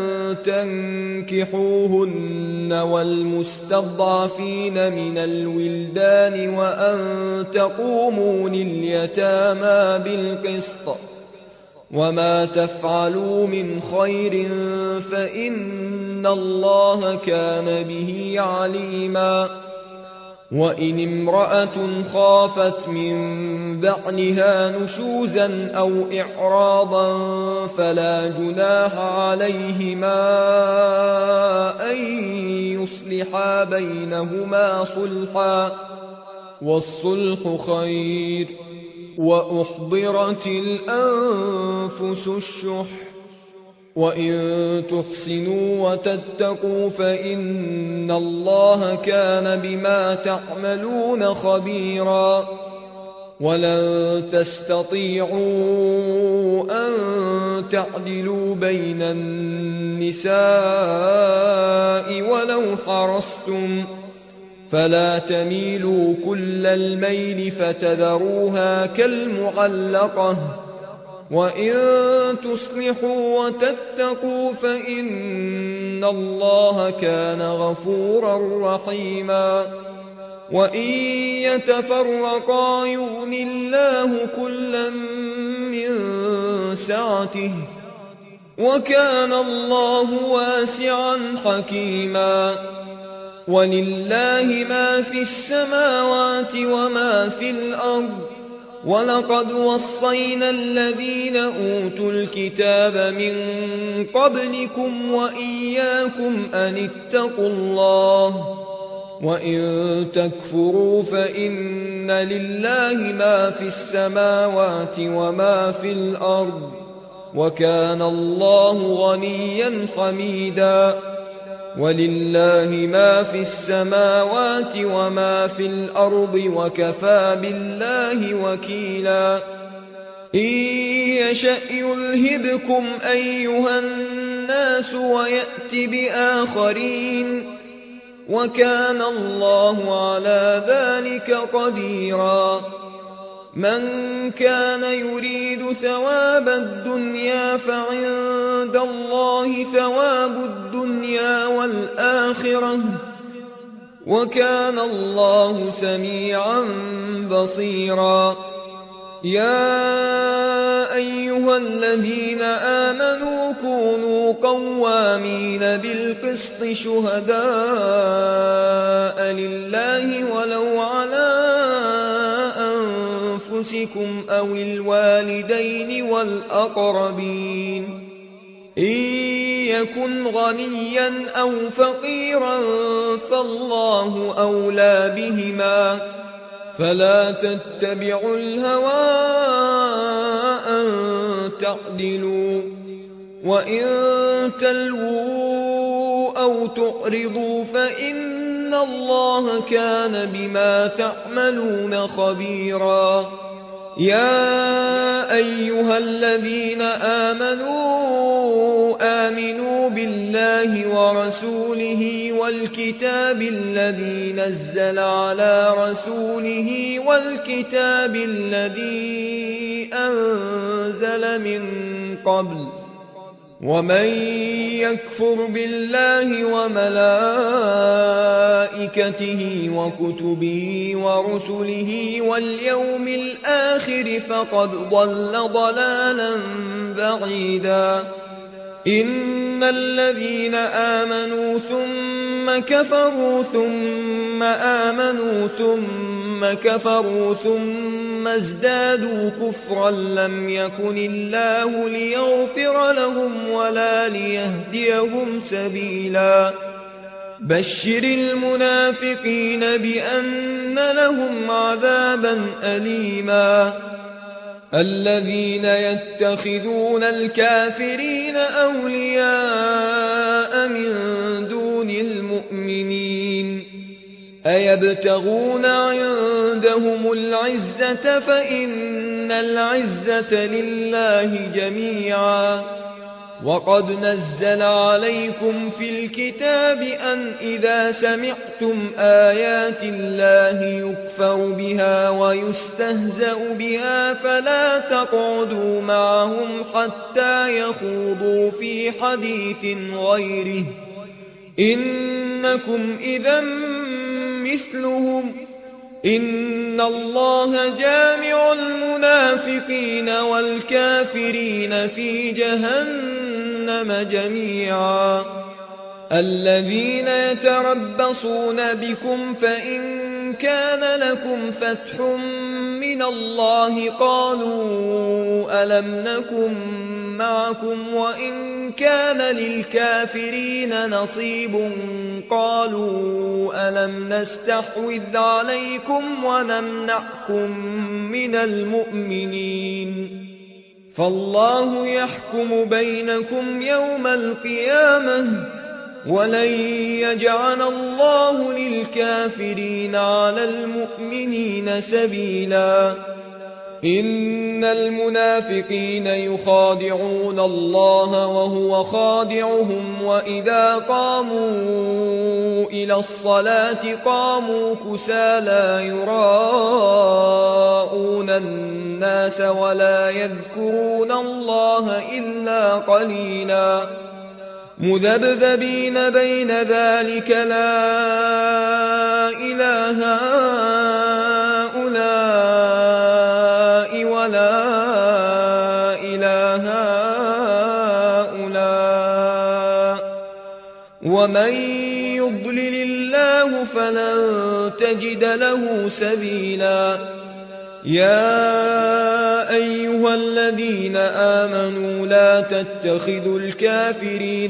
تنكحوهن والمستضعفين من الولدان وأن تقوموا لليتامى بالقسط وما تفعلوا من خير فإن الله كان به عليما وإن امرأة خافت من بعلها نشوزا أو إعراضا فلا جناح عليهما أن يصلحا بينهما صلحا والصلح خير وأحضرت الأنفس الشح وإن تحسنوا وتتقوا فإن الله كان بما تعملون خبيرا ولن تستطيعوا أن تعدلوا بين النساء ولو حرصتم فلا تميلوا كل الميل فتذروها كالمعلقة وإن تصلحوا وتتقوا فإن الله كان غفورا رحيما وإن يتفرقا يغن الله كلا من سعته وكان الله واسعا حكيما ولله ما في السماوات وما في الأرض ولقد وصينا الذين أوتوا الكتاب من قبلكم وإياكم أن اتقوا الله وإن تكفروا فإن لله ما في السماوات وما في الأرض وكان الله غنيا حميدا ولله ما في السماوات وما في الأرض وكفى بالله وكيلا إن يشأ يذهبكم أيها الناس ويأت بآخرين وكان الله على ذلك قديرا من كان يريد ثواب الدنيا فعند الله ثواب الدنيا والآخرة وكان الله سميعا بصيرا يا أيها الذين آمنوا كونوا قوامين بالقسط شهداء لله ولو على أنفسكم أو الوالدين والأقربين إن يكن غنيا أو فقيرا فالله أولى بهما فلا تتبعوا الهوى أن تعدلوا وإن تلووا أو تعرضوا فإن الله كان بما تعملون خبيرا يا أيها الذين آمنوا آمنوا بالله ورسوله والكتاب الذي نزل على رسوله والكتاب الذي أنزل من قبل ومن يكفر بالله وملائكته وكتبه ورسله واليوم الآخر فقد ضل ضلالا بعيدا إن الذين آمنوا ثم كفروا ثم آمنوا ثم كفروا ثم ازدادوا كفرا لم يكن الله ليغفر لهم ولا ليهديهم سبيلا بشر المنافقين بأن لهم عذابا أليما الذين يتخذون الكافرين أولياء من دون المؤمنين أيبتغون عندهم العزة فإن العزة لله جميعا وقد نزل عليكم في الكتاب أن إذا سمعتم آيات الله يكفر بها ويستهزأ بها فلا تقعدوا معهم حتى يخوضوا في حديث غيره إنكم إذا مثلهم إن الله جامع المنافقين والكافرين في جهنم جميعا الذين يتربصون بكم فإن كان لكم فتح من الله قالوا ألم نكن معكم وإن كان للكافرين نصيب قالوا ألم نستحوذ عليكم ونمنعكم من المؤمنين فالله يحكم بينكم يوم القيامة ولن يجعل الله للكافرين على المؤمنين سبيلا إن المنافقين يخادعون الله وهو خادعهم وإذا قاموا إلى الصلاة قاموا كسالى يراءون الناس ولا يذكرون الله إلا قليلا مذبذبين بين ذلك لا إله هؤلاء ولا إله هؤلاء ومن يضلل الله فلن تجد له سبيلا يا أيها الذين آمنوا لا تتخذوا الكافرين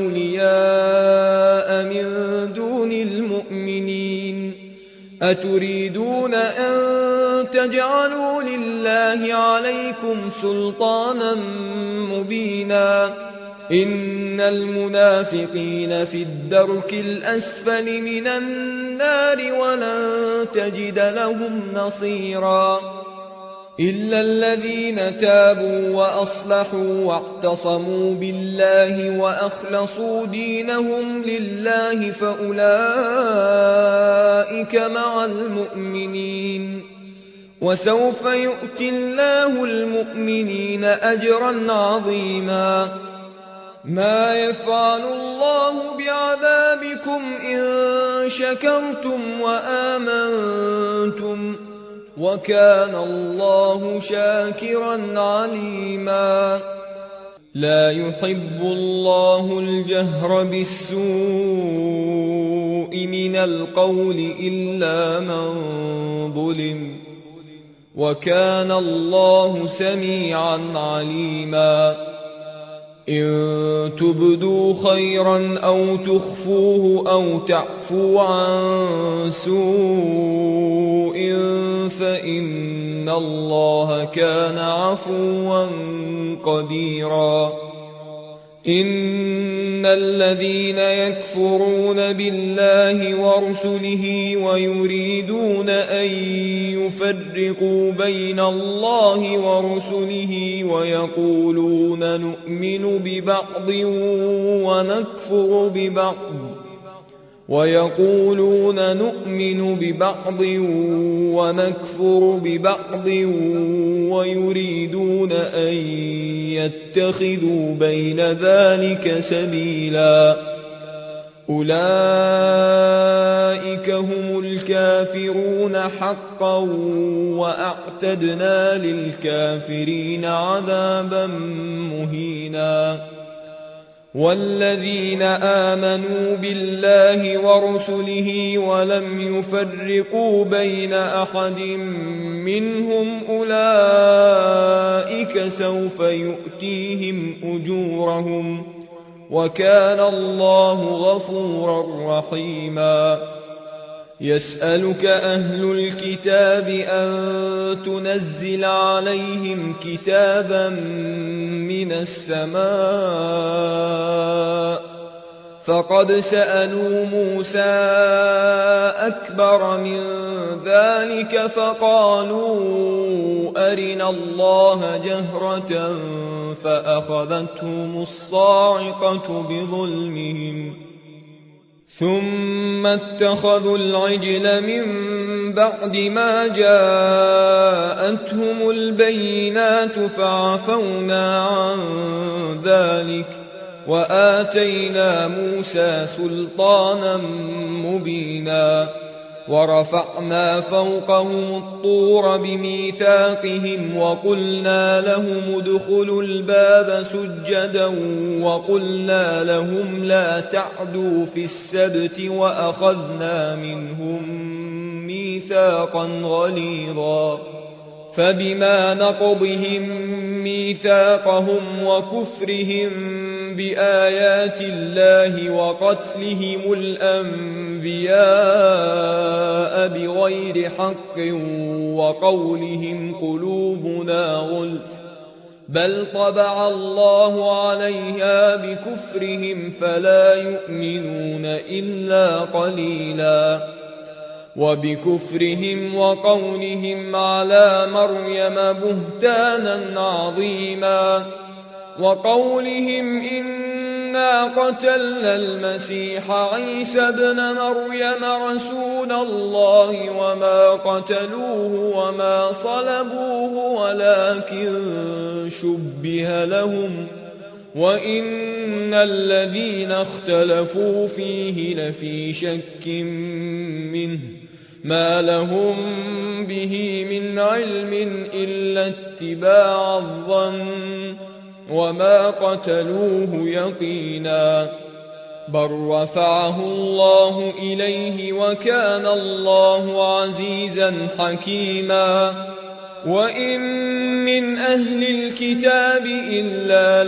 أولياء من دون المؤمنين أتريدون أن تجعلوا لله عليكم سلطانا مبينا إن المنافقين في الدرك الأسفل من النار ولن تجد لهم نصيرا إلا الذين تابوا وأصلحوا واعتصموا بالله وأخلصوا دينهم لله فأولئك مع المؤمنين وسوف يؤتي الله المؤمنين أجرا عظيما ما يفعل الله بعذابكم إن شكرتم وآمنتم وكان الله شاكرا عليما لا يحب الله الجهر بالسوء من القول إلا من ظلم وكان الله سميعا عليما إن تبدوا خيرا أو تخفوه أو تعفوا عن سوء فإن الله كان عفوا قديرا إن الذين يكفرون بالله ورسله ويريدون أن يفرقوا بين الله ورسله ويقولون نؤمن ببعض ونكفر ببعض ويقولون نؤمن ببعض ونكفر ببعض ويريدون أن يتخذوا بين ذلك سبيلا أولئك هم الكافرون حقا وأعتدنا للكافرين عذابا مهينا والذين آمنوا بالله ورسله ولم يفرقوا بين أحد منهم أولئك سوف يؤتيهم أجورهم وكان الله غفورا رحيما يسألك أهل الكتاب أن تنزل عليهم كتابا من السماء فقد سألوا موسى أكبر من ذلك فقالوا أرنا الله جهرة فأخذتهم الصاعقة بظلمهم ثم اتخذوا العجل من بعد ما جاءتهم البينات فعفونا عن ذلك وآتينا موسى سلطانا مبينا ورفعنا فوقهم الطور بميثاقهم وقلنا لهم ادخلوا الباب سجدا وقلنا لهم لا تعدوا في السبت وأخذنا منهم ميثاقا غليظا فبما نقضهم ميثاقهم وكفرهم بآيات الله وقتلهم الأنبياء بغير حق وقولهم قلوبنا غلف بل طبع الله عليها بكفرهم فلا يؤمنون إلا قليلا وبكفرهم وقولهم على مريم بهتانا عظيما وقولهم إنا قتلنا المسيح عيسى ابن مريم رسول الله وما قتلوه وما صلبوه ولكن شبه لهم وإن الذين اختلفوا فيه لفي شك منه ما لهم به من علم إلا اتباع الظن وما قتلوه يقينا بل رفعه الله إليه وكان الله عزيزا حكيما وإن من أهل الكتاب إلا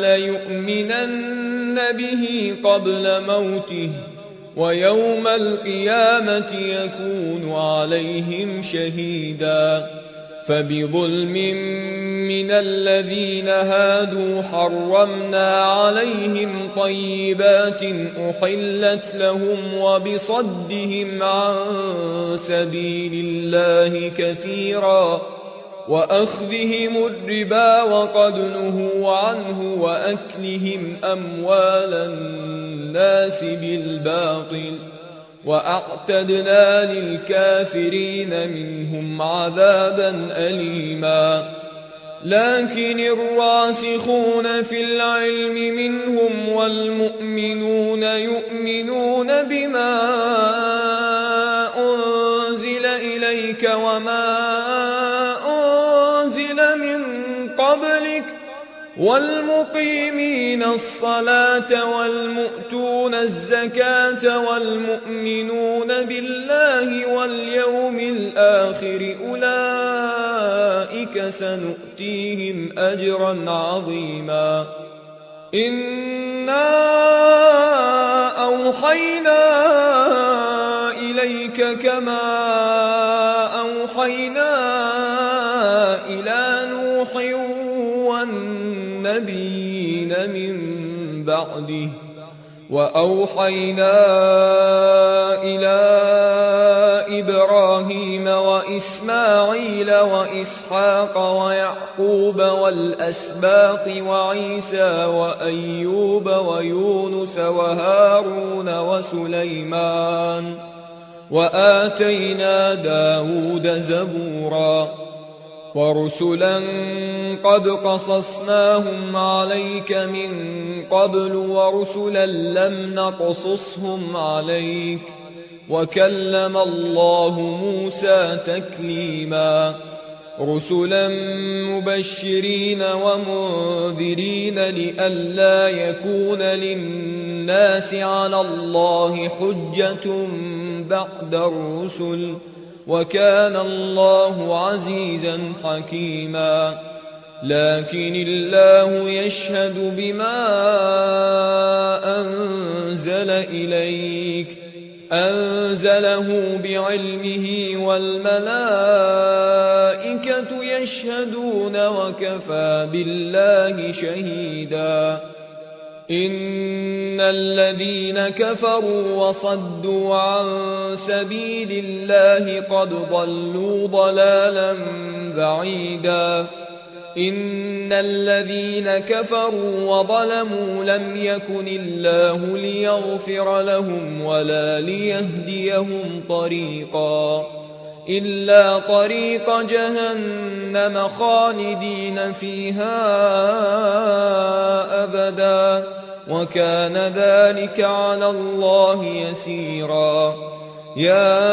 ليؤمنن به قبل موته ويوم القيامة يكون عليهم شهيدا فبظلم من الذين هادوا حرمنا عليهم طيبات أحلت لهم وبصدهم عن سبيل الله كثيرا وأخذهم الربا وقد نهوا عنه وأكلهم أموال الناس بالباطل وأعتدنا للكافرين منهم عذابا أليما لكن الراسخون في العلم منهم والمؤمنون يؤمنون بما أنزل إليك وما أنزل من قبلك والمقيمين الصلاة والمؤتون الزكاة والمؤمنون بالله واليوم الآخر أولئك سنؤتيهم أجرا عظيما إنا أوحينا إليك كما أوحينا إلى نوح والنبيين من بعده وأوحينا إلى إبراهيم وإسماعيل وإسحاق ويعقوب والأسباط وعيسى وأيوب ويونس وهارون وسليمان وآتينا داود زبورا ورسلا قد قصصناهم عليك من قبل ورسلا لم نقصصهم عليك وكلم الله موسى تكليما رسلا مبشرين ومنذرين لئلا يكون للناس على الله حجة بعد الرسل وكان الله عزيزا حكيما لكن الله يشهد بما أنزله بعلمه والملائكة يشهدون وكفى بالله شهيدا إن الذين كفروا وصدوا عن سبيل الله قد ضلوا ضلالا بعيدا إن الذين كفروا وظلموا لم يكن الله ليغفر لهم ولا ليهديهم طريقا إلا طريق جهنم خالدين فيها أبدا وكان ذلك على الله يسيرا يا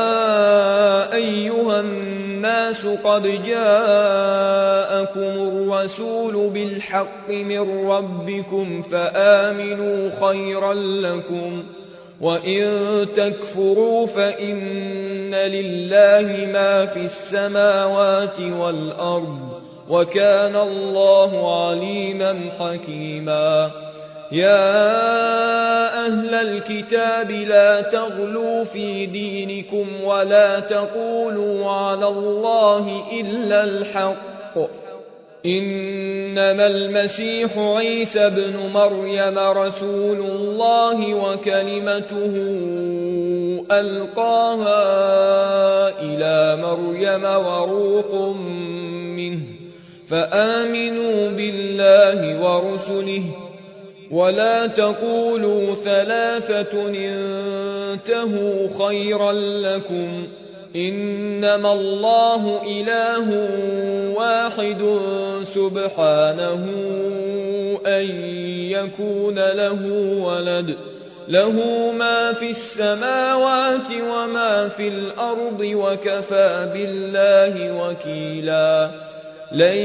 أيها الناس قد جاءكم الرسول بالحق من ربكم فآمنوا خيرا لكم وإن تكفروا فإن لله ما في السماوات والأرض وكان الله عليما حكيما يا أهل الكتاب لا تغلوا في دينكم ولا تقولوا على الله إلا الحق إنما المسيح عيسى ابن مريم رسول الله وكلمته ألقاها إلى مريم وروح منه فآمنوا بالله ورسله ولا تقولوا ثلاثة انتهوا خيرا لكم إنما الله إله واحد سبحانه أن يكون له ولد له ما في السماوات وما في الأرض وكفى بالله وكيلا لن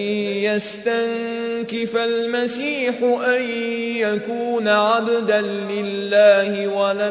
يستنكف المسيح أن يكون عبدا لله ولا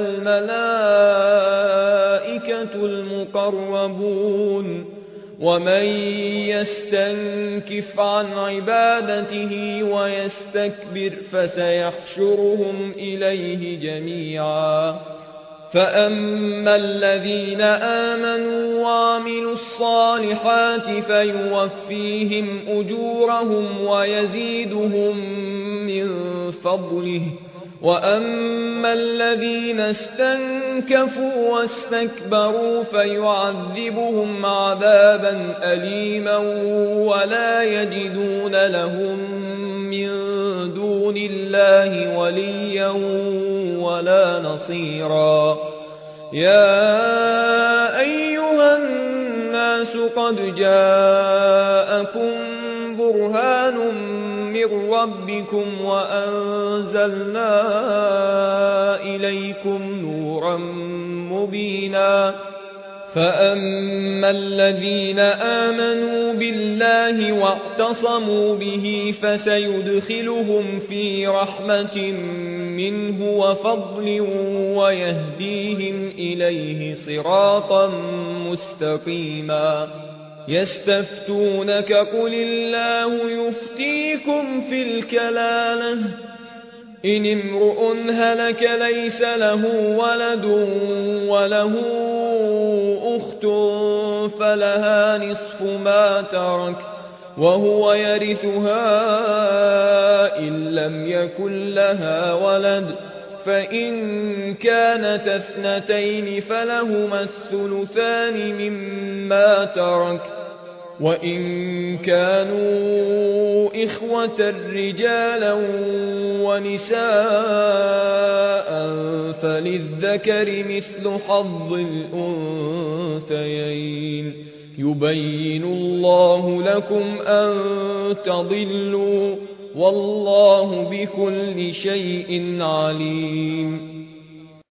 الملائكة المقربون ومن يستنكف عن عبادته ويستكبر فسيحشرهم إليه جميعا فأما الذين آمنوا وعملوا الصالحات فيوفيهم أجورهم ويزيدهم من فضله وأما الذين استنكفوا واستكبروا فيعذبهم عذابا أليما ولا يجدون لهم من دون الله وليا ولا نصيرا يا أيها الناس قد جاءكم برهان من ربكم وأنزلنا إليكم نورا مبينا فأما الذين آمنوا بالله واعتصموا به فسيدخلهم في رحمة منه وفضل ويهديهم إليه صراطا مستقيما يستفتونك قل الله يفتيكم في الكلالة إن امرؤ هلك ليس له ولد وله أخت فلها نصف ما ترك وهو يرثها إن لم يكن لها ولد فإن كانت اثنتين فلهما الثلثان مما ترك وإن كانوا إخوة رجالا ونساء فللذكر مثل حظ الأنثيين يبين الله لكم أن تضلوا والله بكل شيء عليم